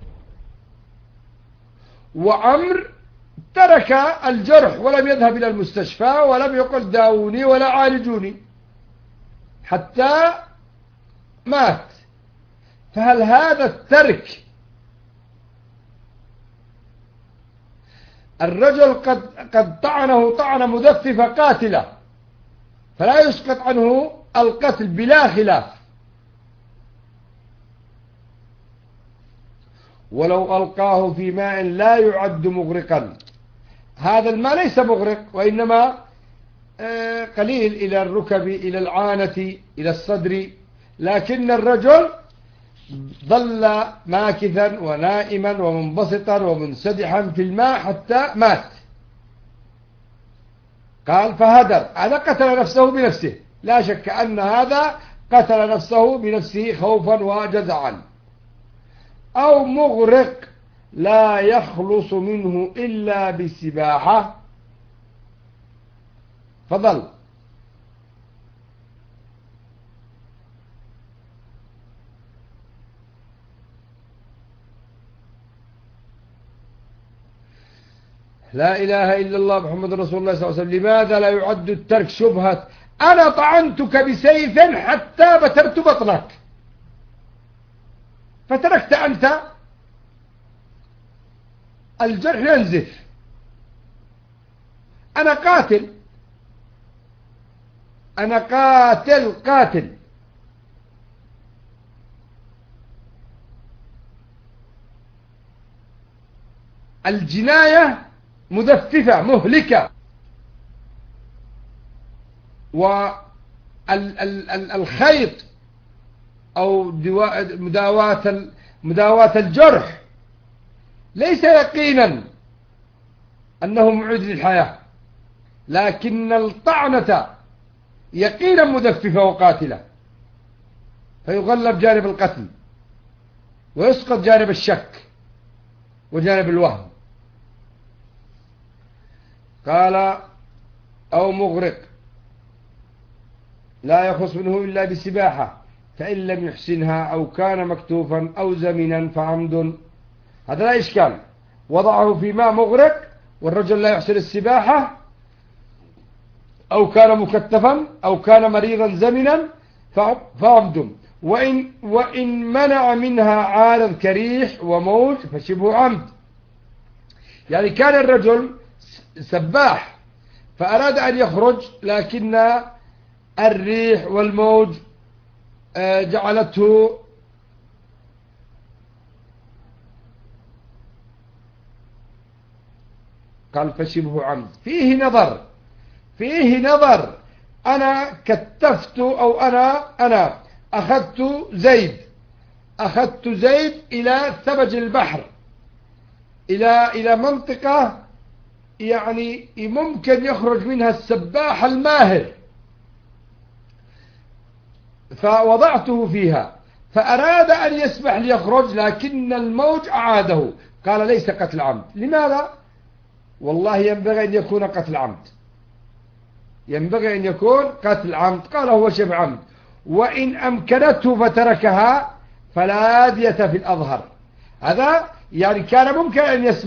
وعمرو ترك الجرح ولم يذهب إلى المستشفى ولم يقل داوني ولا عالجوني حتى مات. فهل هذا الترك الرجل قد طعنه طعنة مدففة قاتلة فلا يسقط عنه القتل بلا خلاف. ولو ألقاه في ماء لا يعد مغرقا، هذا الماء ليس مغرق وإنما قليل إلى الركب إلى العانة إلى الصدر، لكن الرجل ظل ماكثا ونائما ومنبسطا ومنسدحا في الماء حتى مات. قال فهدر، هذا قتل نفسه بنفسه، لا شك أن هذا قتل نفسه بنفسه خوفا وجزعا. أو مغرق لا يخلص منه إلا بالسباحة فضل. لا إله إلا الله محمد رسول الله صلى الله عليه وسلم. لماذا لا يعد الترك شبهة أنا طعنتك بسيف حتى بترت بطنك فتركت أنت الجرح ينزف، أنا قاتل، أنا قاتل. الجناية مدففة مهلكة، والخيط أو مداواة الجرح ليس يقينا أنه معيد للحياة، لكن الطعنة يقينا مدففة وقاتلة، فيغلب جانب القتل ويسقط جانب الشك وجانب الوهم. قال أو مغرق لا يخص منه إلا بسباحة، فإن لم يحسنها أو كان مكتوفا أو زمنا فعمد. هذا لا إشكال، وضعه في ماء مغرق والرجل لا يحسن السباحة أو كان مكتفا أو كان مريضا زمنا فعمد. وإن منع منها عارض كريح وموج فشبه عمد. يعني كان الرجل سباح فأراد أن يخرج، لكن الريح والموج جعلته قال فشبه عمد. فيه نظر. أنا كتفت أو أنا أخذت زيد إلى ثبج البحر، إلى منطقة يعني ممكن يخرج منها السباح الماهر، فوضعته فيها فأراد أن يسبح ليخرج، لكن الموج أعاده. قال ليس قتل عمد. لماذا؟ والله ينبغي أن يكون قتل عمد. قال هو شبه عمد. وإن أمكنته فتركها فلا دية في الأظهر. هذا يعني كان يمكن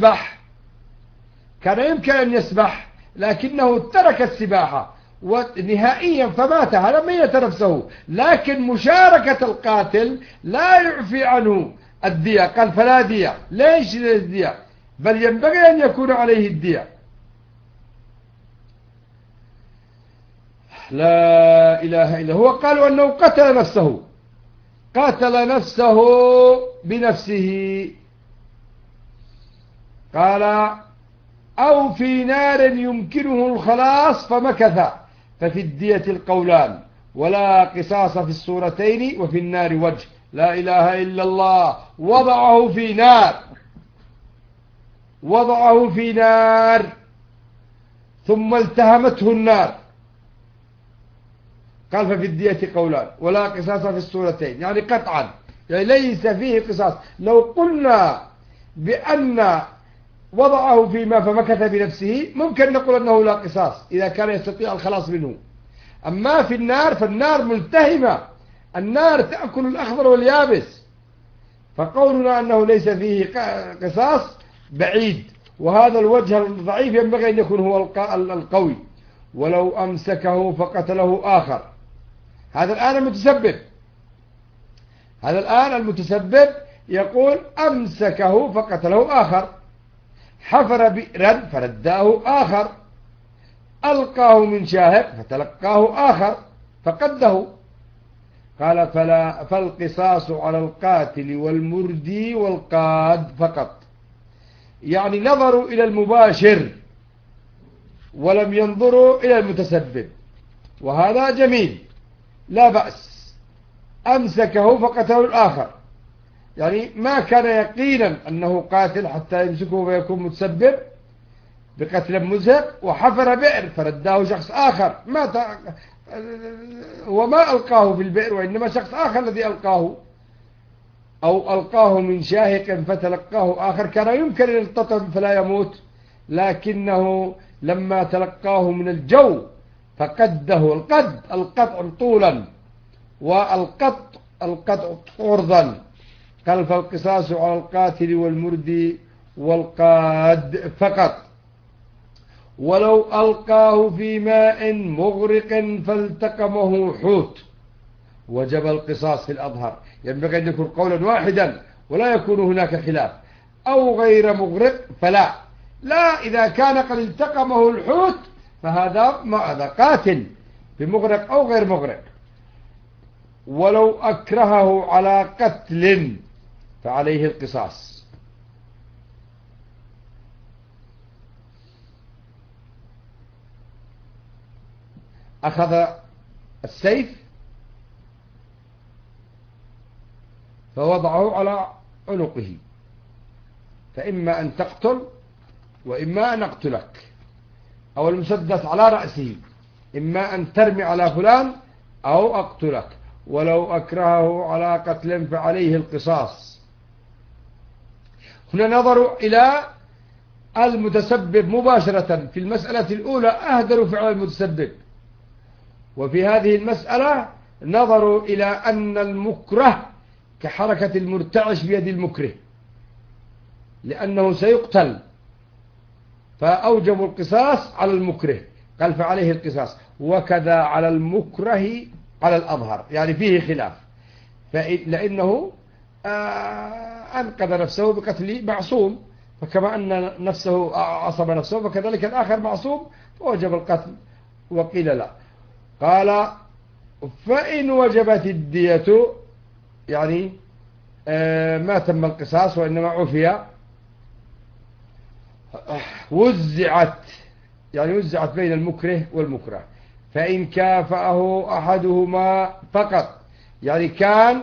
أن يسبح لكنه ترك السباحة ونهائيا فمات. هذا ميت نفسه، لكن مشاركة القاتل لا يعفي عنه الدية. قال فلا دية. ليش الدية؟ بل ينبغي أن يكون عليه الدية. لا إله إلا هو. قالوا أنه قتل نفسه بنفسه. قال أو في نار يمكنه الخلاص فمكث ففي الدية القولان، ولا قصاص في الصورتين، وفي النار وجه. لا إله إلا الله. وضعه في نار ثم التهمته النار. قال ففي الدية قولان ولا قصاص في الصورتين، يعني قطعا يعني ليس فيه قصاص. لو قلنا بأن وضعه فيما فمكث بنفسه ممكن نقول أنه لا قصاص إذا كان يستطيع الخلاص منه. أما في النار فالنار ملتهمة، النار تأكل الأخضر واليابس، فقولنا أنه ليس فيه قصاص بعيد. وهذا الوجه الضعيف ينبغي أن يكون هو القوي. ولو أمسكه فقتله آخر. هذا الآن المتسبب يقول أمسكه فقتله آخر، حفر بئرا فرداه آخر، ألقاه من شاهق فتلقاه آخر فقده. قال فالقصاص على القاتل والمردي والقاد فقط. يعني نظروا إلى المباشر ولم ينظروا إلى المتسبب، وهذا جميل لا بأس. أمسكه فقتله الآخر، يعني ما كان يقينا أنه قاتل حتى يمسكه ويكون متسبب بقتل مزهق، وحفر بئر فرداه شخص آخر وما ألقاه في البئر، وإنما شخص آخر الذي ألقاه، أو ألقاه من شاهق فتلقاه آخر. كان يمكن أن يلتطم فلا يموت، لكنه لما تلقاه من الجو فقده. القطع طولا، والقطع عرضا. قال فالقصاص على القاتل والمردي والقاد فقط. ولو ألقاه في ماء مغرق فالتقمه حوت وجب القصاص في الأظهر. ينبغي أن يكون قولا واحدا ولا يكون هناك خلاف. أو غير مغرق فلا. لا، إذا كان قد التقمه الحوت فهذا قاتل بمغرق أو غير مغرق. ولو أكرهه على قتل فعليه القصاص. أخذ السيف فوضعه على عنقه، فإما أن تقتل وإما أن أقتلك، أو المسدس على رأسه، إما أن ترمي على فلان أو أقتلك. ولو أكرهه على قتل فعليه القصاص. هنا نظروا إلى المتسبب مباشرة، في المسألة الأولى أهدروا فعل المتسبب، وفي هذه المسألة نظروا إلى أن المكره كحركة المرتعش بيد المكره، لأنه سيقتل، فأوجبوا القصاص على المكره، قال فعليه القصاص. وكذا على المكره على الأظهر، يعني فيه خلاف، لأنه أنقذ نفسه بقتل معصوم، فكما أن نفسه عصب نفسه فكذلك الآخر معصوم، فوجب القتل. وقيل لا، قال فإن وجبت الدية، يعني ما تم القصاص وإنما عفي، وزعت، يعني وزعت بين المكره والمكره. فإن كافأه أحدهما فقط، يعني كان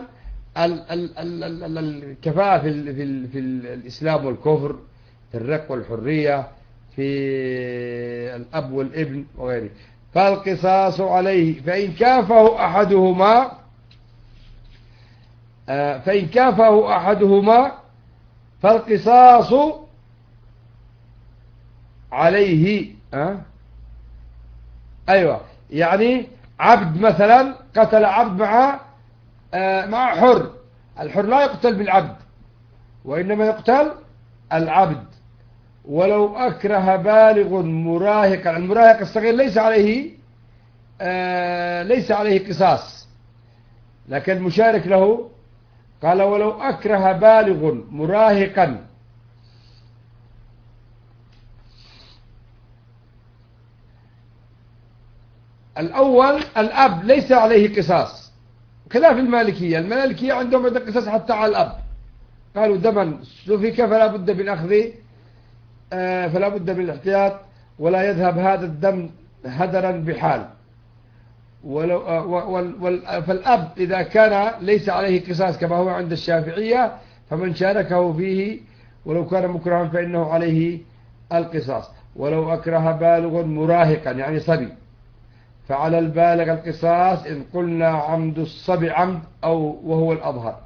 الكفاءة في الإسلام والكفر، في الرق والحرية، في الأب والابن وغيره، فالقصاص عليه. فإن كافأه أحدهما فالقصاص عليه. أيوة، يعني عبد مثلا قتل عبد مع حر، الحر لا يقتل بالعبد وإنما يقتل العبد. ولو أكره بالغ مراهقا، المراهق الصغير ليس عليه قصاص لكن مشارك له، قال ولو أكره بالغ مراهقا الأول الأب ليس عليه قصاص، خلاف المالكية عندهم قصاص حتى على الأب، قالوا دما سفك فلا بد بالأخذ، فلا بد بالاحتياط، ولا يذهب هذا الدم هدرا بحال. فالأب إذا كان ليس عليه قصاص كما هو عند الشافعية، فمن شاركه فيه ولو كان مكرها فإنه عليه القصاص. ولو أكره بالغ مراهقا يعني صبي، فعلى البالغ القصاص إن قلنا عمد الصبي عمد أو وهو الأظهر.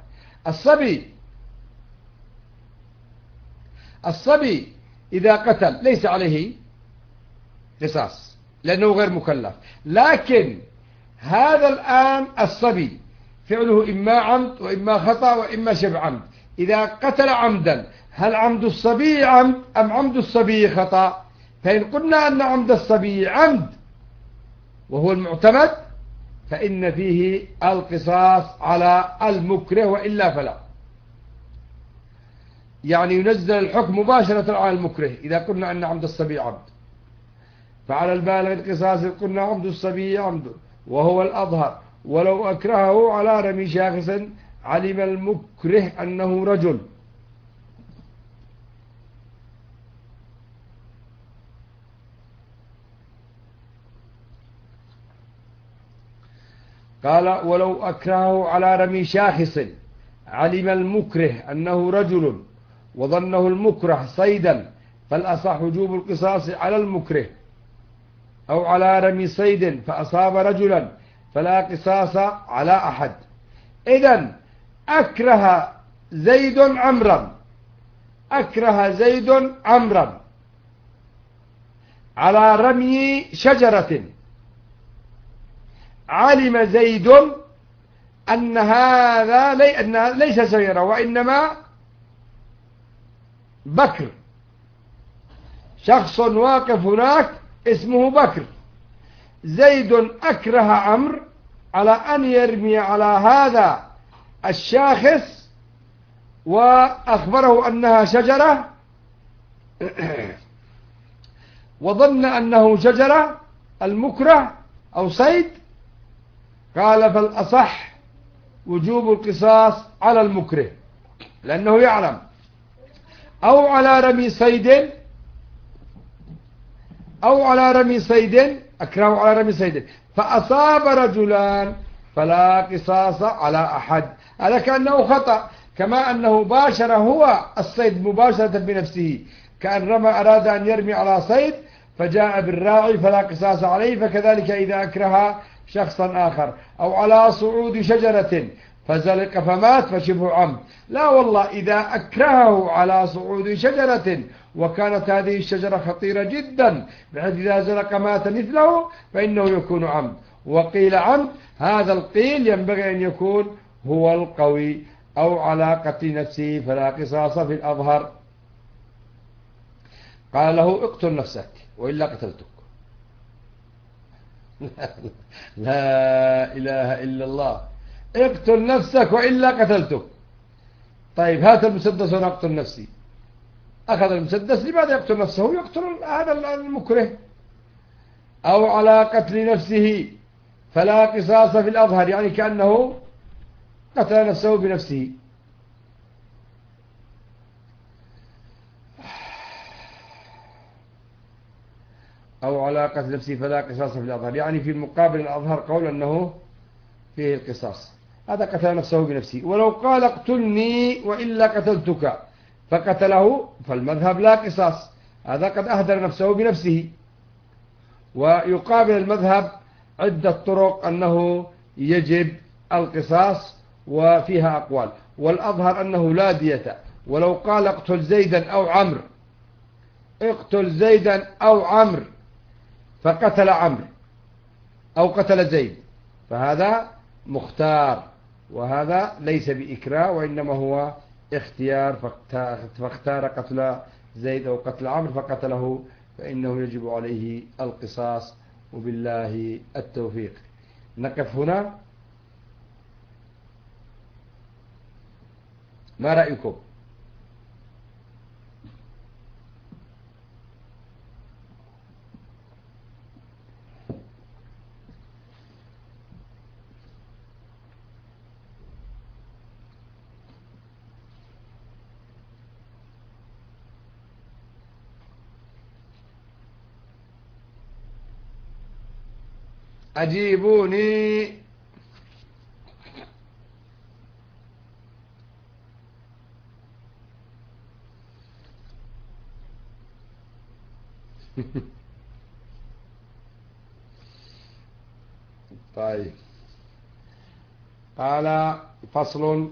الصبي إذا قتل ليس عليه قصاص لأنه غير مكلف، لكن هذا الآن الصبي فعله إما عمد وإما خطأ وإما شبه عمد. إذا قتل عمدا هل عمد الصبي عمد أم عمد الصبي خطأ؟ فإن قلنا أن عمد الصبي عمد وهو المعتمد فإن فيه القصاص على المكره، وإلا فلا، يعني ينزل الحكم مباشرة على المكره إذا قلنا أن عمد الصبي عمد. فعلى البالغ القصاص إذا قلنا عمد الصبي عمد وهو الأظهر. ولو أكرهه على رمي شاخص علم المكره أنه رجل. قال ولو أكرهه على رمي شاخص علم المكره أنه رجل وظنه المكره صيدا، فالأصح وجوب القصاص على المكره، أو على رمي صيد فأصاب رجلا فلا قصاص على أحد. إذن أكره زيد عمرا على رمي شجرة، علم زيد أن هذا ليس شجرة وإنما بكر، شخص واقف هناك اسمه بكر. زيد أكره عمرو على أن يرمي على هذا الشاخص وأخبره أنها شجرة وظن أنه شجرة المكره أو صيد، قال فالأصح وجوب القصاص على المكره لأنه يعلم، أو على رمي صيد، أو على رمي صيد، أكره على رمي صيد فأصاب رجلان فلا قصاص على أحد. هذا كأنه خطأ، كما أنه باشر هو الصيد مباشرة بنفسه، كأن أراد أن يرمي على صيد فجاء بالراعي فلا قصاص عليه، فكذلك إذا أكره شخصا آخر، أو على صعود شجرة فزلق فمات فشبه عمد. لا والله، إذا أكرهه على صعود شجرة وكانت هذه الشجرة خطيرة جدا بحيث إذا زلق مات مثله فإنه يكون عمد. وقيل عمد، هذا القيل ينبغي أن يكون هو القوي، أو على قتل نفسه فلا قصاص في الأظهر. قال له اقتل نفسك وإلا قتلتك. لا إله إلا الله، اقتل نفسك وإلا قتلتك. طيب هات المسدس وأنا أقتل نفسي. أخذ المسدس، لماذا يقتل نفسه؟ يقتل هذا المكره. أو على قتل نفسه فلا قصاص في الأظهر، يعني كأنه قتل نفسه بنفسه. أو على قتل نفسه فلا قصاص في الأظهر، يعني في المقابل الأظهر قول أنه فيه القصاص، هذا قتل نفسه بنفسه. ولو قال اقتلني وإلا قتلتك فقتله فالمذهب لا قصاص، هذا قد أهدر نفسه بنفسه. ويقابل المذهب عدة طرق أنه يجب القصاص وفيها أقوال، والأظهر أنه لا دية. ولو قال اقتل زيدا أو عمرو، اقتل زيدا أو عمرو فقتل عمرو أو قتل زيد فهذا مختار، وهذا ليس بإكراه وإنما هو اختيار، فاختار قتل زيد أو قتل عمرو فقتله، فإنه يجب عليه القصاص. وبالله التوفيق. نقف هنا، ما رأيكم؟ أجيبوني. طيب، قال فصل: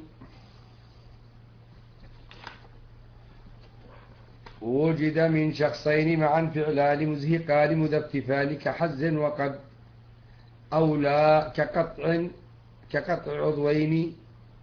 وجد من شخصين معا فعلان مزهقان مذبتفان كحز وقد أولى كقطع عضوين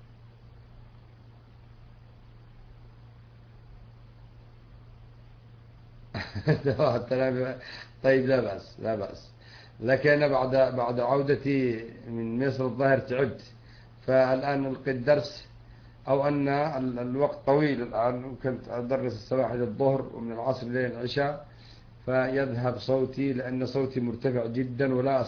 طيب، لا بأس لا بأس. لكن بعد عودتي من مصر الظاهر تعبت، فالآن ألقي الدرس، أو أن الوقت طويل الآن، كنت أدرس الصباح إلى الظهر ومن العصر إلى العشاء، فيذهب صوتي لأن صوتي مرتفع جدا ولا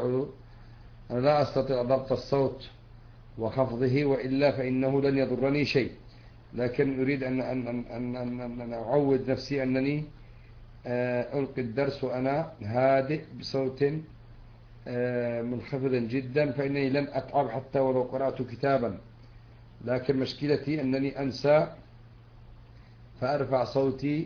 أستطيع ضبط الصوت وخفضه، وإلا فإنه لن يضرني شيء. لكن أريد أن أعود نفسي أنني ألقي الدرس وأنا هادئ بصوت منخفض جدا، فإنني لن أتعب حتى ولو قرأت كتابا. لكن مشكلتي أنني أنسى فأرفع صوتي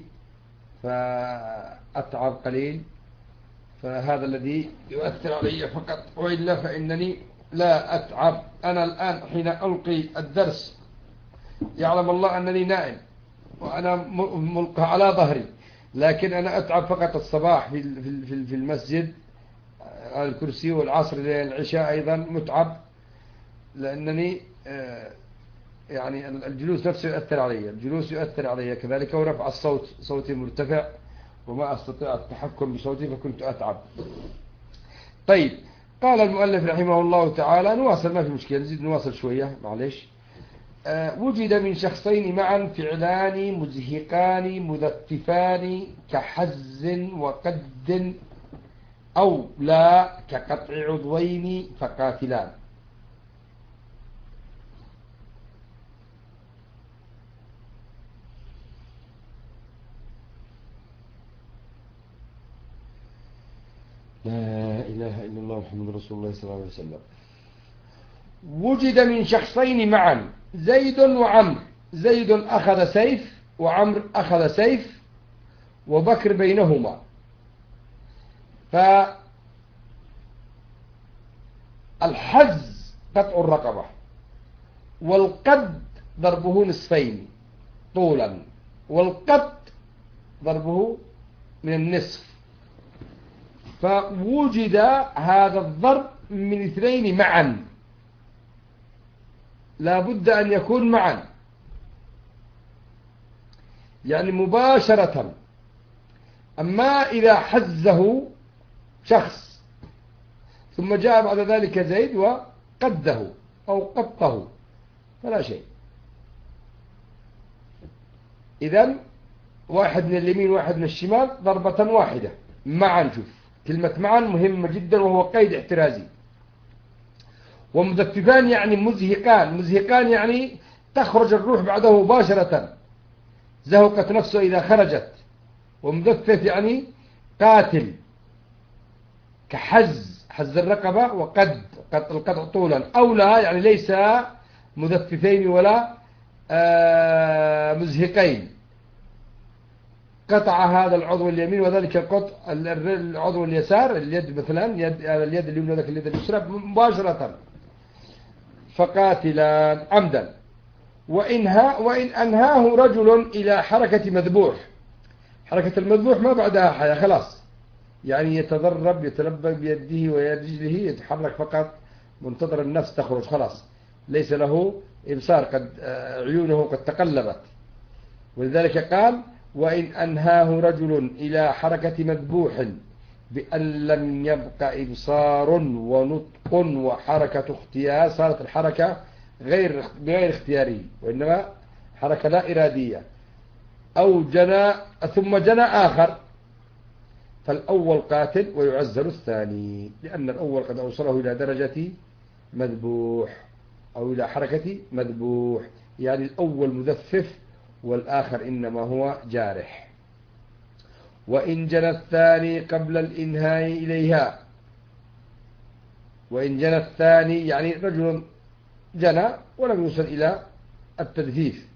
فأتعب قليل، فهذا الذي يؤثر علي فقط، وإلا فإنني لا أتعب. أنا الآن حين ألقي الدرس يعلم الله أنني نائم وأنا ملقى على ظهري، لكن أنا أتعب فقط الصباح في المسجد على الكرسي، والعصر للعشاء أيضا متعب، لأنني يعني الجلوس نفسه يؤثر علي، الجلوس يؤثر علي كذلك، ورفع الصوت، صوتي مرتفع وما أستطيع التحكم بصوتي فكنت أتعب. طيب، قال المؤلف رحمه الله تعالى، نواصل ما في مشكلة، نزيد نواصل شوية معلش. وجد من شخصين معا فعلان مزهقان مذففان كحز وقد أو لا كقطع عضوين فقاتلان. لا إله إلا الله محمد رسول الله صلى الله عليه وسلم. وجد من شخصين معا زيد وعمر، زيد أخذ سيف وعمر أخذ سيف وبكر بينهما، فالحز قطع الرقبة والقد ضربه نصفين طولا، والقد ضربه من النصف، فوجد هذا الضرب من اثنين معا، لا بد أن يكون معا، يعني مباشرة. أما إذا حزه شخص ثم جاء بعد ذلك زيد وقده أو قطه فلا شيء. إذن واحد من اليمين واحد من الشمال ضربة واحدة معا. شوف كلمة معا مهمة جدا، وهو قيد احترازي. ومدففان يعني مزهقان، مزهقان يعني تخرج الروح بعده مباشرة، زهقت نفسه إذا خرجت. ومدفف يعني قاتل، كحز، حز الرقبة، وقد القطع طولا، أو لا يعني ليس مدففين ولا مزهقين. قطع هذا العضو اليمين وذلك القطع العضو اليسار، اليد مثلا اليد اليمنى وذلك اليد اليسرى مباشرة. فقاتلان عمدا. وإن أنهاه رجل إلى حركة مذبوح، حركة المذبوح ما بعدها حياة خلاص، يعني يتضرب يتلبى بيده ورجله، يتحرك فقط منتظر النفس تخرج خلاص، ليس له إبصار، قد عيونه قد تقلبت. ولذلك قال وإن أنهاه رجل إلى حركة مذبوح بأن لم يبق إبصار ونطق وحركة اختيار، صارت الحركة غير اختيارية وإنما حركة لا إرادية، أو جنى ثم جنى آخر، فالأول قاتل ويعزل الثاني، لأن الأول قد أوصله إلى درجة مذبوح أو إلى حركة مذبوح، يعني الأول مذفف والآخر إنما هو جارح. وإن جنى الثاني قبل الإنهاء إليها، وإن جنى الثاني يعني رجل جنى ولم يوصل إلى التدفيف،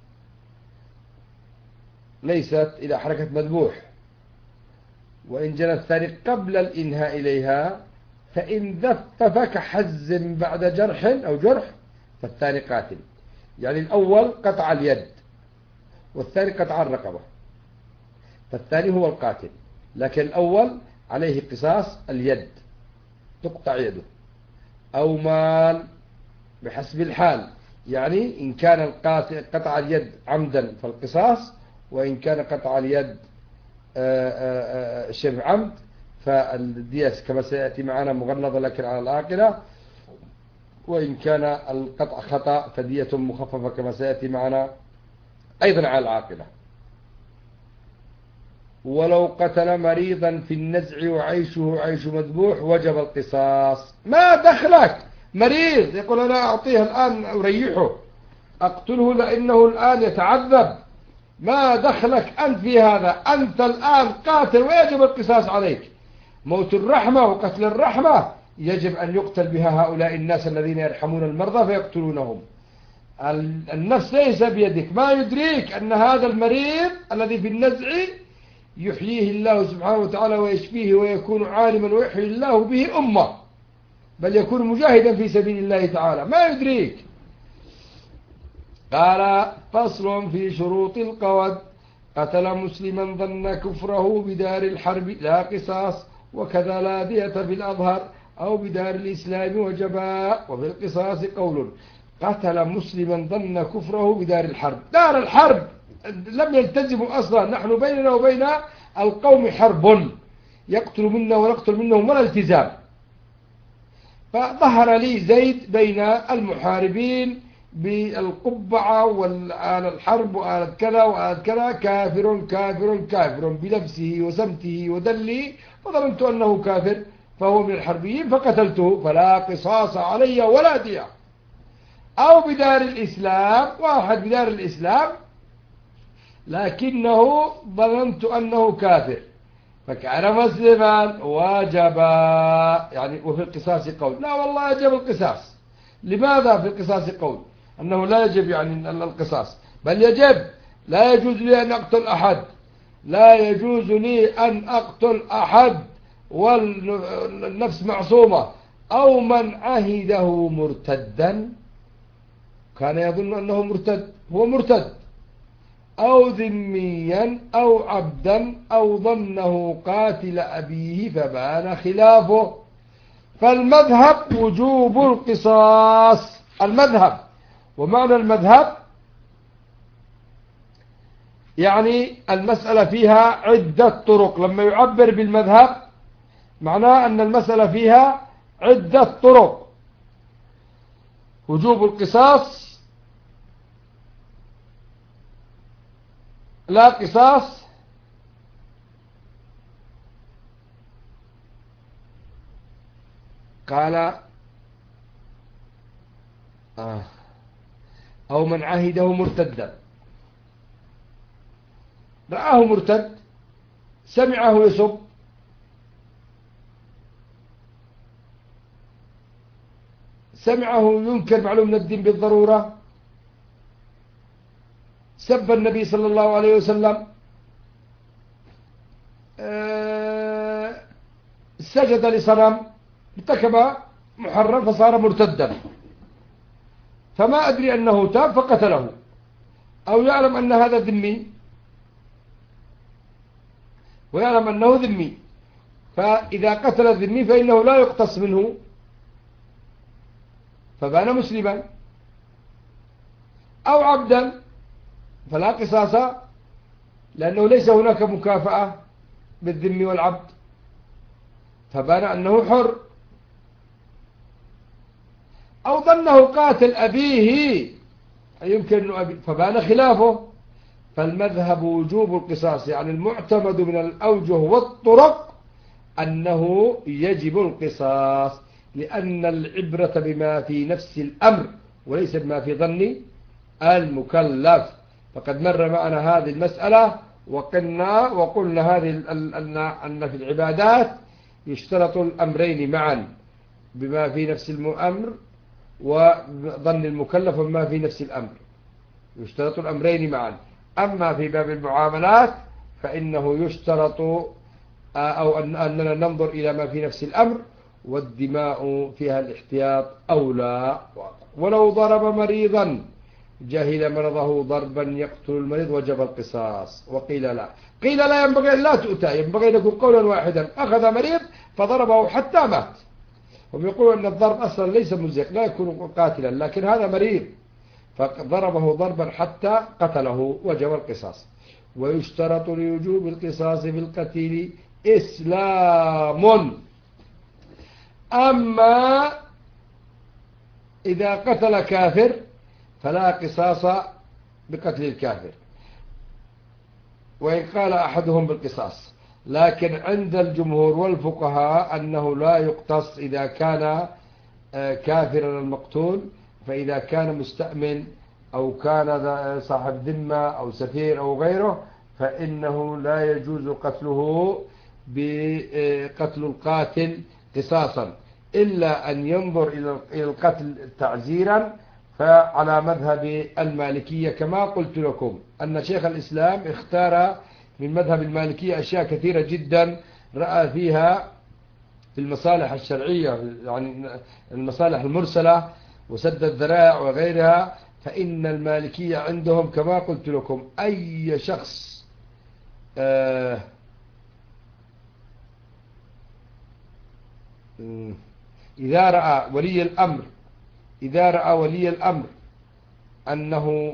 ليست إلى حركة مذبوح. وإن جنى الثاني قبل الإنهاء إليها فإن ذفف كحز بعد جرح أو جرح فالثاني قاتل، يعني الأول قطع اليد والثاني قطع الرقبة، فالثاني هو القاتل، لكن الأول عليه قصاص اليد، تقطع يده أو مال بحسب الحال، يعني إن كان القاتل قطع اليد عمدا فالقصاص، وإن كان قطع اليد شبه عمد فالدية كما سيأتي معنا مغلظة لكن على العاقلة، وإن كان القطع خطأ فدية مخففة كما سيأتي معنا أيضا على العاقلة. ولو قتل مريضا في النزع وعيشه عيش مذبوح وجب القصاص. ما دخلك مريض يقول أنا أعطيه الآن أريحه أقتله لأنه الآن يتعذب، ما دخلك أنت في هذا، أنت الآن قاتل ويجب القصاص عليك. موت الرحمة وقتل الرحمة يجب أن يقتل بها هؤلاء الناس الذين يرحمون المرضى فيقتلونهم. النفس ليس بيدك، ما يدريك أن هذا المريض الذي في النزع يحييه الله سبحانه وتعالى ويشفيه ويكون عالما ويحيي الله به أمة، بل يكون مجاهدا في سبيل الله تعالى، ما يدريك. قال فصل في شروط القود: قتل مسلما ظن كفره بدار الحرب لا قصاص، وكذا لا دية في الأظهر أو بدار الإسلام وجبا. وفي القصاص قول: قتل مسلما ظن كفره بدار الحرب. دار الحرب لم يلتزموا أصلا، نحن بيننا وبين القوم حرب، يقتل منا ونقتل منهم ولا التزام. فظهر لي زيد بين المحاربين بالقبعة والآلة الحرب وآلة كذا وآلة كذا، كافر كافر كافر بلبسه وسمته ودله، فظننت أنه كافر فهو من الحربيين فقتلته فلا قصاص علي ولا دية. أو بدار الإسلام، واحد بدار الإسلام لكنه ظننت أنه كافر فكان مسلما وجب، يعني وفي القصاص قول. لا والله يجب القصاص. لماذا في القصاص قول؟ أنه لا يجب يعني القصاص، بل يجب. لا يجوز لي أن أقتل أحد، لا يجوز لي أن أقتل أحد والنفس معصومة. أو من عهده مرتدا، كان يظن أنه مرتد، هو مرتد. أو ذميا أو عبدا أو ظنه قاتل أبيه فبان خلافه. فالمذهب وجوب القصاص. المذهب، ومعنى المذهب يعني المسألة فيها عدة طرق. لما يعبر بالمذهب معناه أن المسألة فيها عدة طرق. وجوب القصاص، لا قصاص، قال أو من عهده مرتدا، رآه مرتد، سمعه يسب، سمعه ينكر معلوم من الدين بالضرورة، سب النبي صلى الله عليه وسلم، سجد لصنم، ارتكب محرم فصار مرتدا، فما أدري أنه تاب فقتله، أو يعلم أن هذا ذمي ويعلم أنه ذمي، فإذا قتل الذمي فإنه لا يقتص منه فبان مسلما. أو عبدا فلا قصاص لأنه ليس هناك مكافأة بالذم والعبد فبان أنه حر. أو ظنه قاتل أبيه يمكن أنه أبي فبان خلافه. فالمذهب وجوب القصاص، يعني المعتمد من الأوجه والطرق أنه يجب القصاص، لأن العبرة بما في نفس الأمر وليس بما في ظن المكلف. فقد مر معنا هذه المسألة وقلنا هذه أن في العبادات يشترط الأمرين معا، بما في نفس الأمر وظن المكلف وما في نفس الأمر، يشترط الأمرين معا. أما في باب المعاملات فإنه يشترط أو أننا ننظر إلى ما في نفس الأمر، والدماء فيها الاحتياط أولى. ولو ضرب مريضا جهل مرضه ضربا يقتل المريض وجب القصاص. وقيل لا، قيل لا ينبغي أن لا تؤتى، ينبغي أن يكون قولا واحدا. أخذ مريض فضربه حتى مات. هم يقولون أن الضرب أصلا ليس مزيق، لا يكون قاتلا، لكن هذا مريض فضربه ضربا حتى قتله وجب القصاص. ويشترط لوجوب القصاص في القتيل إسلام. أما إذا قتل كافر فلا قصاص بقتل الكافر، وإن قال أحدهم بالقصاص، لكن عند الجمهور والفقهاء أنه لا يقتص إذا كان كافرا المقتول. فإذا كان مستأمن أو كان صاحب ذمة أو سفير أو غيره فإنه لا يجوز قتله بقتل القاتل قصاصا، إلا أن ينظر إلى القتل تعزيرا. فعلى مذهب المالكية كما قلت لكم أن شيخ الإسلام اختار من مذهب المالكية أشياء كثيرة جدا رأى فيها في المصالح الشرعية، يعني المصالح المرسلة وسد الذرائع وغيرها. فإن المالكية عندهم كما قلت لكم أي شخص إذا رأى ولي الأمر أنه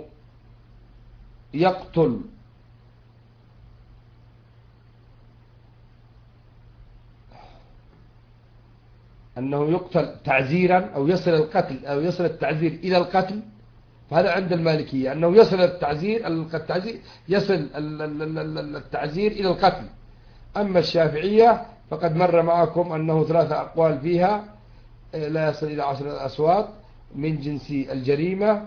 يقتل تعزيرا أو يصل القتل أو يصل التعزير إلى القتل، فهذا عند المالكية أنه يصل يصل التعزير إلى القتل. أما الشافعية فقد مر معكم أنه 3 أقوال فيها، لا يصل إلى 10 أصوات من جنس الجريمة،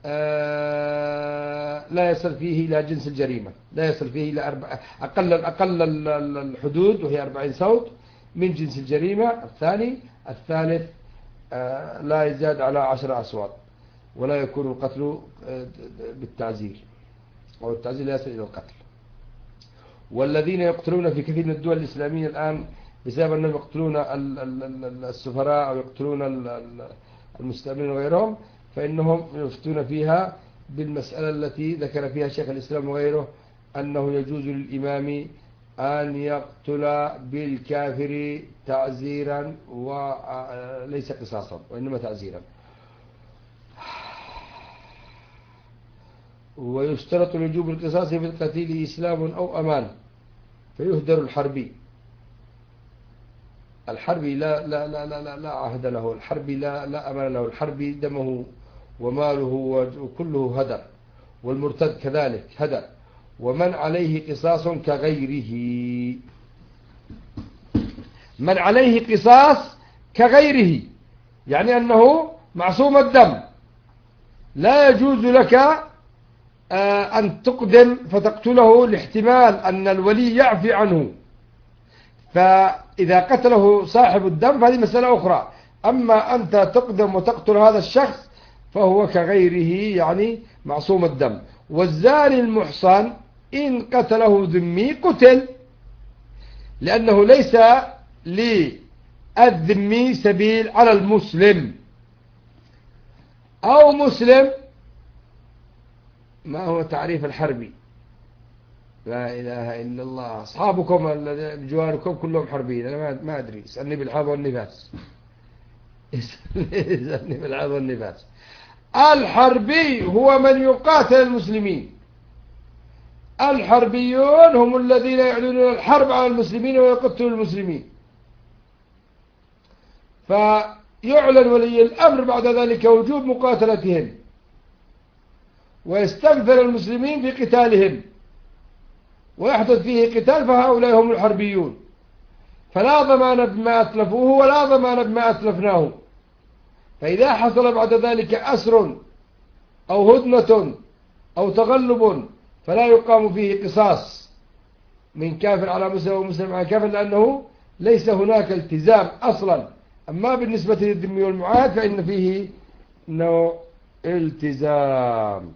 لا يصل فيه إلى جنس الجريمة، لا يصل فيه إلى أقل الحدود وهي 40 صوت من جنس الجريمة الثاني. الثالث لا يزاد على 10 أصوات، ولا يكون القتل بالتعزير، أو التعزير لا يصل إلى القتل. والذين يقتلون في كثير من الدول الإسلامية الآن بسبب أنهم يقتلون السفراء أو يقتلون المستأمنين وغيرهم، فإنهم يفتون فيها بالمسألة التي ذكر فيها شيخ الإسلام وغيره، أنه يجوز للإمام أن يقتل بالكافر تعزيرا وليس قصاصا وإنما تعزيرا. ويشترط لوجوب القصاص في القتيل إسلام أو أمان، فيهدر الحربي. الحربي لا عهد له، الحربي لا أمان له، الحربي دمه وماله وكله هدر، والمرتد كذلك هدر. ومن عليه قصاص كغيره، من عليه قصاص كغيره يعني أنه معصوم الدم، لا يجوز لك أن تقدم فتقتله لاحتمال أن الولي يعفي عنه، فإذا قتله صاحب الدم فهذه مسألة أخرى. أما أنت تقدم وتقتل هذا الشخص فهو كغيره يعني معصوم الدم. والزاني المحصن إن قتله ذمي قتل، لأنه ليس للذمي سبيل على المسلم أو مسلم. ما هو تعريف الحربي؟ لا إله إلا الله. أصحابكم بجواركم كلهم حربيين، أنا ما أدري، اسألني بالحظ والنفاس، اسألني بالحظ والنفاس. الحربي هو من يقاتل المسلمين، الحربيون هم الذين يعلنون الحرب على المسلمين ويقتلون المسلمين، فيعلن ولي الأمر بعد ذلك وجوب مقاتلتهم ويستنفر المسلمين في قتالهم ويحدث فيه قتال، فهؤلاء هم الحربيون، فلا ضمان بما أتلفوه ولا ضمان بما أتلفناه. فإذا حصل بعد ذلك أسر أو هدنة أو تغلب فلا يقام فيه قصاص من كافر على مسلم ومسلم على كافر، لأنه ليس هناك التزام أصلا. أما بالنسبة للذمي والمعاهد فإن فيه نوع التزام.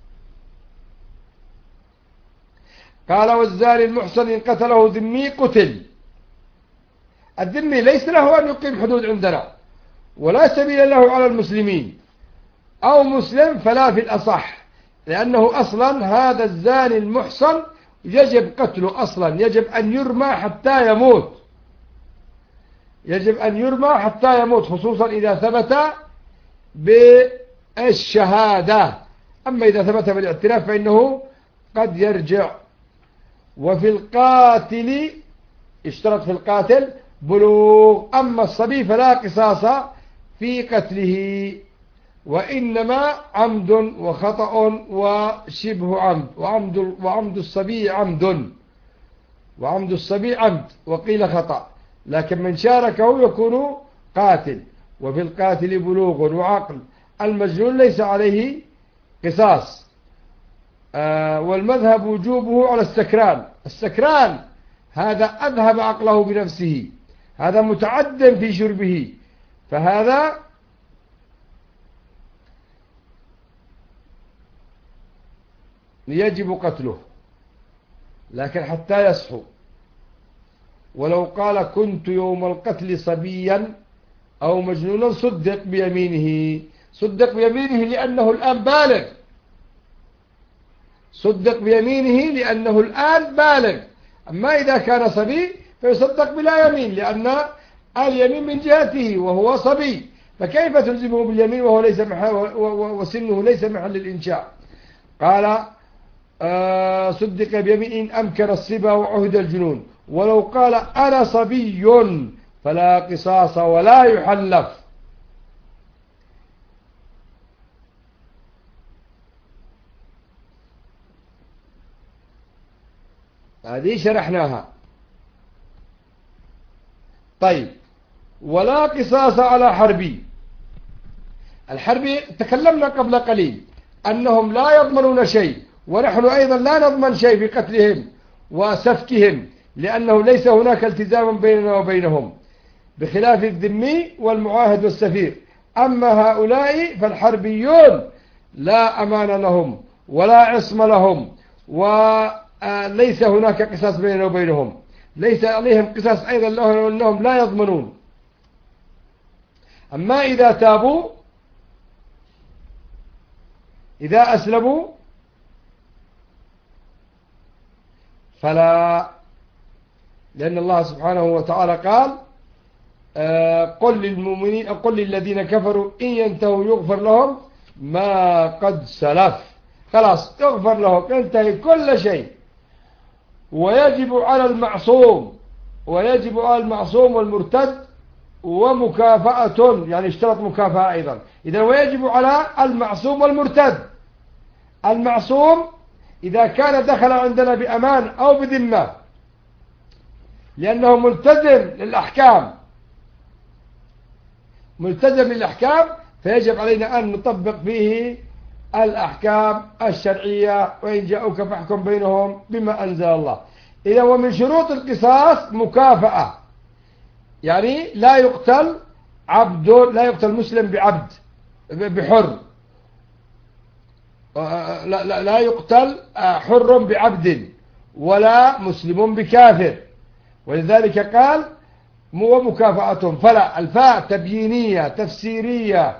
قال والزاني المحصن إن قتله ذمي قتل. الذمي ليس له أن يقيم حدود عندنا ولا سبيل له على المسلمين، أو مسلم فلا في الأصح، لأنه أصلا هذا الزاني المحصن يجب قتله أصلا، يجب أن يرمى حتى يموت، يجب أن يرمى حتى يموت، خصوصا إذا ثبت بالشهادة. أما إذا ثبت بالاعتراف فإنه قد يرجع. وفي القاتل اشترط في القاتل بلوغ، أما الصبي فلا قصاص في قتله، وإنما عمد وخطأ وشبه عمد، وعمد الصبي عمد، وعمد الصبي عمد وقيل خطأ، لكن من شاركه يكون قاتل. وفي القاتل بلوغ وعقل، المجنون ليس عليه قصاص. والمذهب وجوبه على السكران. السكران هذا أذهب عقله بنفسه، هذا متعد في شربه، فهذا يجب قتله، لكن حتى يصحو. ولو قال كنت يوم القتل صبيا أو مجنونا صدق بيمينه، صدق بيمينه لأنه الآن بالغ، صدق بيمينه لأنه الآن بالغ. أما إذا كان صبي فيصدق بلا يمين، لأن اليمين من جهته وهو صبي، فكيف تلزمه باليمين وهو ليس وسنه ليس محل الإنشاء؟ قال صدق بيمين أمكن الصبا وعهد الجنون. ولو قال أنا صبي فلا قصاص ولا يحلف. هذه شرحناها. طيب، ولا قصاص على حربي. الحربي تكلمنا قبل قليل أنهم لا يضمنون شيء، ونحن أيضا لا نضمن شيء في قتلهم وسفكهم، لأنه ليس هناك التزام بيننا وبينهم، بخلاف الذمي والمعاهد والسفير. أما هؤلاء فالحربيون لا أمان لهم ولا عصم لهم، وليس هناك قصاص بيننا وبينهم، ليس عليهم قصاص أيضا لأنهم لا يضمنون. أما إذا تابوا، إذا أسلموا فلا، لأن الله سبحانه وتعالى قال قل للمؤمنين، قل للذين كفروا إن ينتهوا يغفر لهم ما قد سلف. خلاص يغفر لهم، ينتهي كل شيء. ويجب على المعصوم، ويجب على المعصوم والمرتد ومكافأة، يعني اشترط مكافأة أيضا. إذا ويجب على المعصوم والمرتد. المعصوم إذا كان دخل عندنا بأمان أو بذمة لأنه ملتزم للأحكام، ملتزم للأحكام، فيجب علينا أن نطبق فيه الأحكام الشرعية، وإن جاءوك فاحكم بينهم بما أنزل الله. إذا ومن شروط القصاص مكافأة، يعني لا يقتل عبد، لا يقتل مسلم بعبد بحر، لا يقتل حر بعبد، ولا مسلم بكافر. ولذلك قال ومكافأة. فلا، الفاء تبيينية تفسيرية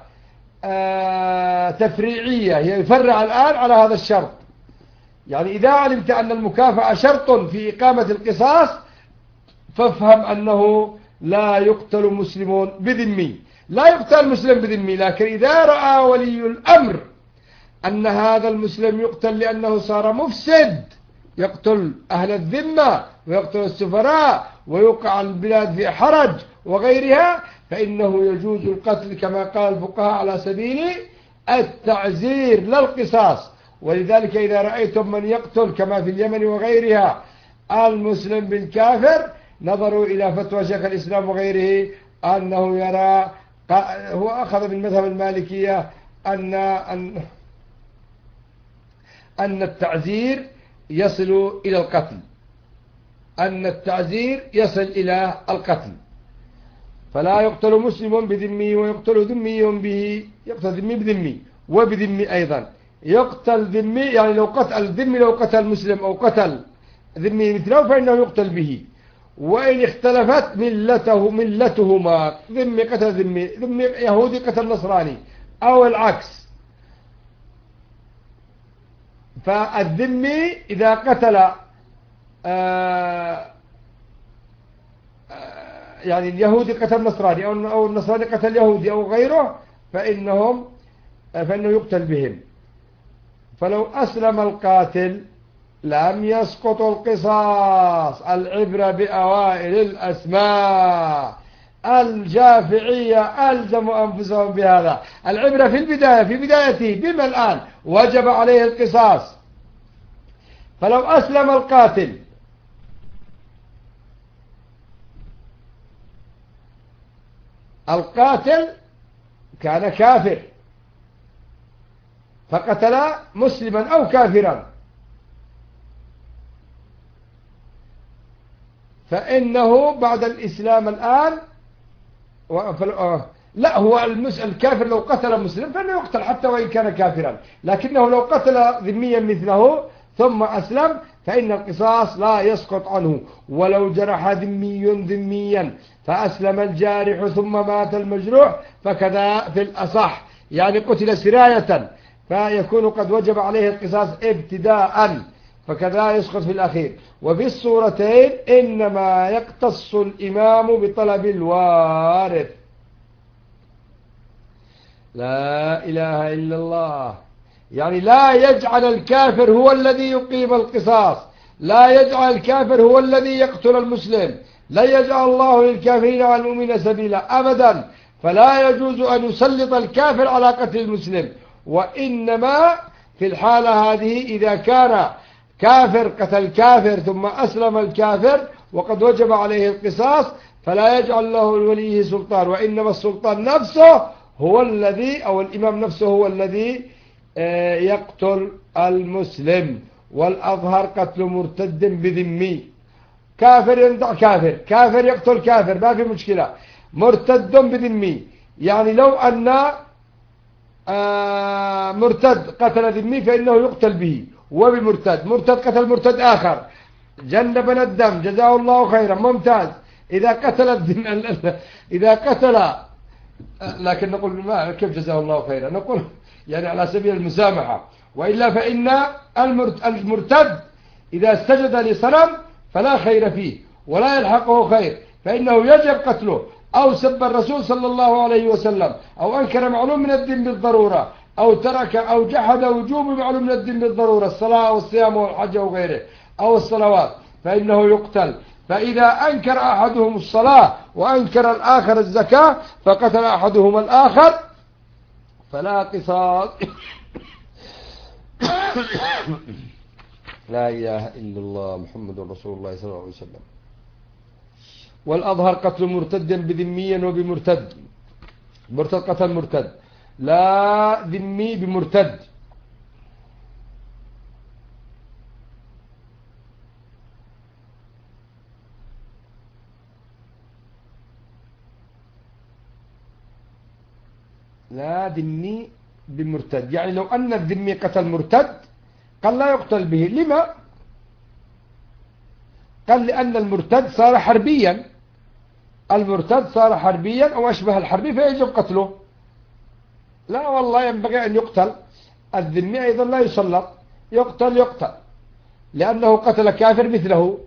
تفريعية، هي يفرع الآن على هذا الشرط. يعني إذا علمت أن المكافأة شرط في إقامة القصاص فافهم أنه لا يقتل مسلم بذمي، لا يقتل مسلم بذمي. لكن إذا رأى ولي الأمر أن هذا المسلم يقتل لأنه صار مفسد، يقتل أهل الذمة ويقتل السفراء ويوقع البلاد في حرج وغيرها، فإنه يجوز القتل كما قال الفقهاء على سبيل التعزير لا القصاص. ولذلك إذا رأيتم من يقتل كما في اليمن وغيرها المسلم بالكافر، نظروا إلى فتوى شيخ الإسلام وغيره أنه يرى، هو أخذ من مذهب المالكية أن التعزير يصل إلى القتل، أن التعزير يصل إلى القتل. فلا يقتل مسلم بذمي ويقتل ذمي به، يقتل ذمي بذمي وبذمي أيضا. يقتل ذمي يعني لو قتل الذمي، لو قتل مسلم أو قتل ذمي مثله فإنه يقتل به. وإن اختلفت ملتهما، ذمي قتل ذمي يهودي قتل نصراني أو العكس، فالذمي إذا قتل يعني اليهودي قتل نصراني أو النصراني قتل يهودي أو غيره فإنه يقتل بهم. فلو أسلم القاتل لم يسقط القصاص. العبرة بأوائل الأسماء. الجافعية ألزموا أنفسهم بهذا. العبرة في البداية، في بدايته، بما الآن وجب عليه القصاص. فلو أسلم القاتل كان كافر فقتل مسلما أو كافرا، فإنه بعد الإسلام الآن لا، هو الكافر لو قتل مسلم فإنه يقتل حتى وإن كان كافرا، لكنه لو قتل ذميا مثله ثم أسلم فإن القصاص لا يسقط عنه. ولو جرح ذميا فأسلم الجارح ثم مات المجروح فكذا في الأصح، يعني قتل سراية فيكون قد وجب عليه القصاص ابتداء، فكذا يسقط في الأخير. وفي الصورتين إنما يقتص الإمام بطلب الوارث. لا إله إلا الله. يعني لا يجعل الكافر هو الذي يقيم القصاص، لا يجعل الكافر هو الذي يقتل المسلم، لا يجعل الله للكافرين على المؤمنين سبيلا أبدا. فلا يجوز أن يسلط الكافر على قتل المسلم. وإنما في الحالة هذه إذا كان كافر قتل كافر ثم أسلم الكافر وقد وجب عليه القصاص، فلا يجعل له الولي سلطان، وإنما السلطان نفسه هو الذي، أو الإمام نفسه هو الذي يقتل المسلم. والأظهر قتل مرتد بذمي، كافر يندع كافر، كافر يقتل كافر ما في مشكلة، مرتد بذمي. يعني لو أن مرتد قتل ذمي فإنه يقتل به وبمرتد، مرتد قتل مرتد آخر جنبنا الدم جزاه الله خيرا ممتاز. إذا قتل إذا قتل، لكن نقول ما كيف جزاه الله خيرا، نقول يعني على سبيل المسامحة. وإلا فإن المرتد إذا سجد لصنم فلا خير فيه ولا يلحقه خير، فإنه يجب قتله، أو سب الرسول صلى الله عليه وسلم، أو أنكر معلوم من الدين بالضرورة، أو ترك أو جحد وجوب معلوم من الدين بالضرورة، الصلاة والصيام والحج وغيره أو الصلوات، فإنه يقتل. فإذا أنكر أحدهم الصلاة وأنكر الآخر الزكاة فقتل أحدهما الآخر فلا قصاص. لا إله إلا الله محمد رسول الله صلى الله عليه وسلم. والأظهر قتل مرتد بذمي وبمرتد، مرتد قتل مرتد، لا ذمي بمرتد. لا ذمي بمرتد، يعني لو أن الذمي قتل مرتد قال لا يقتل به. لما؟ قال لأن المرتد صار حربيا، المرتد صار حربيا أو أشبه الحربي فيجب قتله. لا والله ينبغي أن يقتل. الذمي أيضا لا يسلط، يقتل لأنه قتل كافر مثله.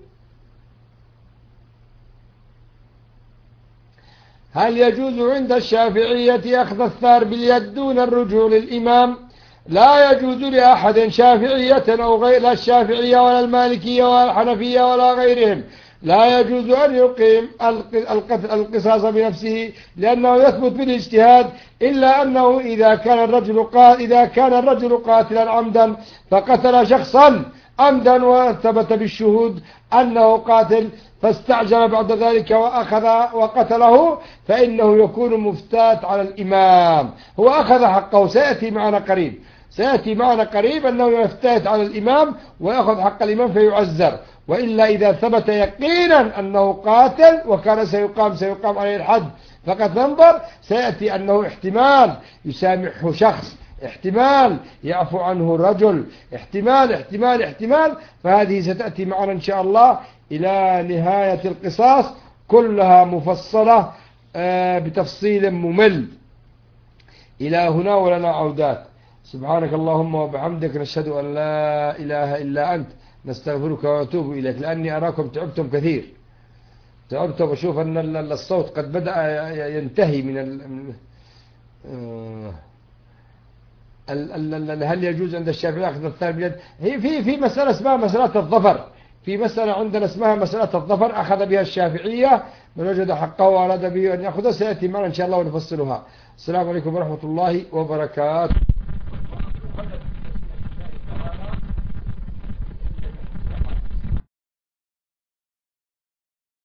هل يجوز عند الشافعية أخذ الثار باليد دون الرجوع للإمام؟ لا يجوز لأحد شافعية أو غير، لا الشافعية ولا المالكية ولا الحنفية ولا غيرهم، لا يجوز أن يقيم القصاص بنفسه لأنه يثبت بالاجتهاد، إلا أنه إذا كان الرجل قاتلا عمدا فقتل شخصا عمدا وثبت بالشهود أنه قاتل فاستعجل بعد ذلك وأخذ وقتله، فإنه يكون مفتات على الإمام، هو أخذ حقه. سيأتي معنا قريب أنه يفتات على الإمام ويأخذ حق الإمام فيعزر. وإلا إذا ثبت يقينا أنه قاتل وكان سيقام عليه الحد فقد ننظر، سيأتي أنه احتمال يسامحه شخص، احتمال يعفو عنه رجل، احتمال. فهذه ستأتي معنا إن شاء الله إلى نهاية القصاص كلها مفصلة بتفصيل ممل. إلى هنا ولنا عودات. سبحانك اللهم وبحمدك، نشهد أن لا إله إلا أنت، نستغفرك ونتوب إليك. لأني أراكم تعبتم كثير، تعبتم، وشوف أن الصوت قد بدأ ينتهي من هل يجوز عند الشافعي أخذ الثار باليد؟ هي في مسألة اسمها مسألة الظفر، في مسألة عندنا اسمها مسألة الظفر أخذ بها الشافعية، من وجد حقه وأراد به أن يأخذه سيأتي معنا إن شاء الله ونفصلها. السلام عليكم ورحمة الله وبركاته.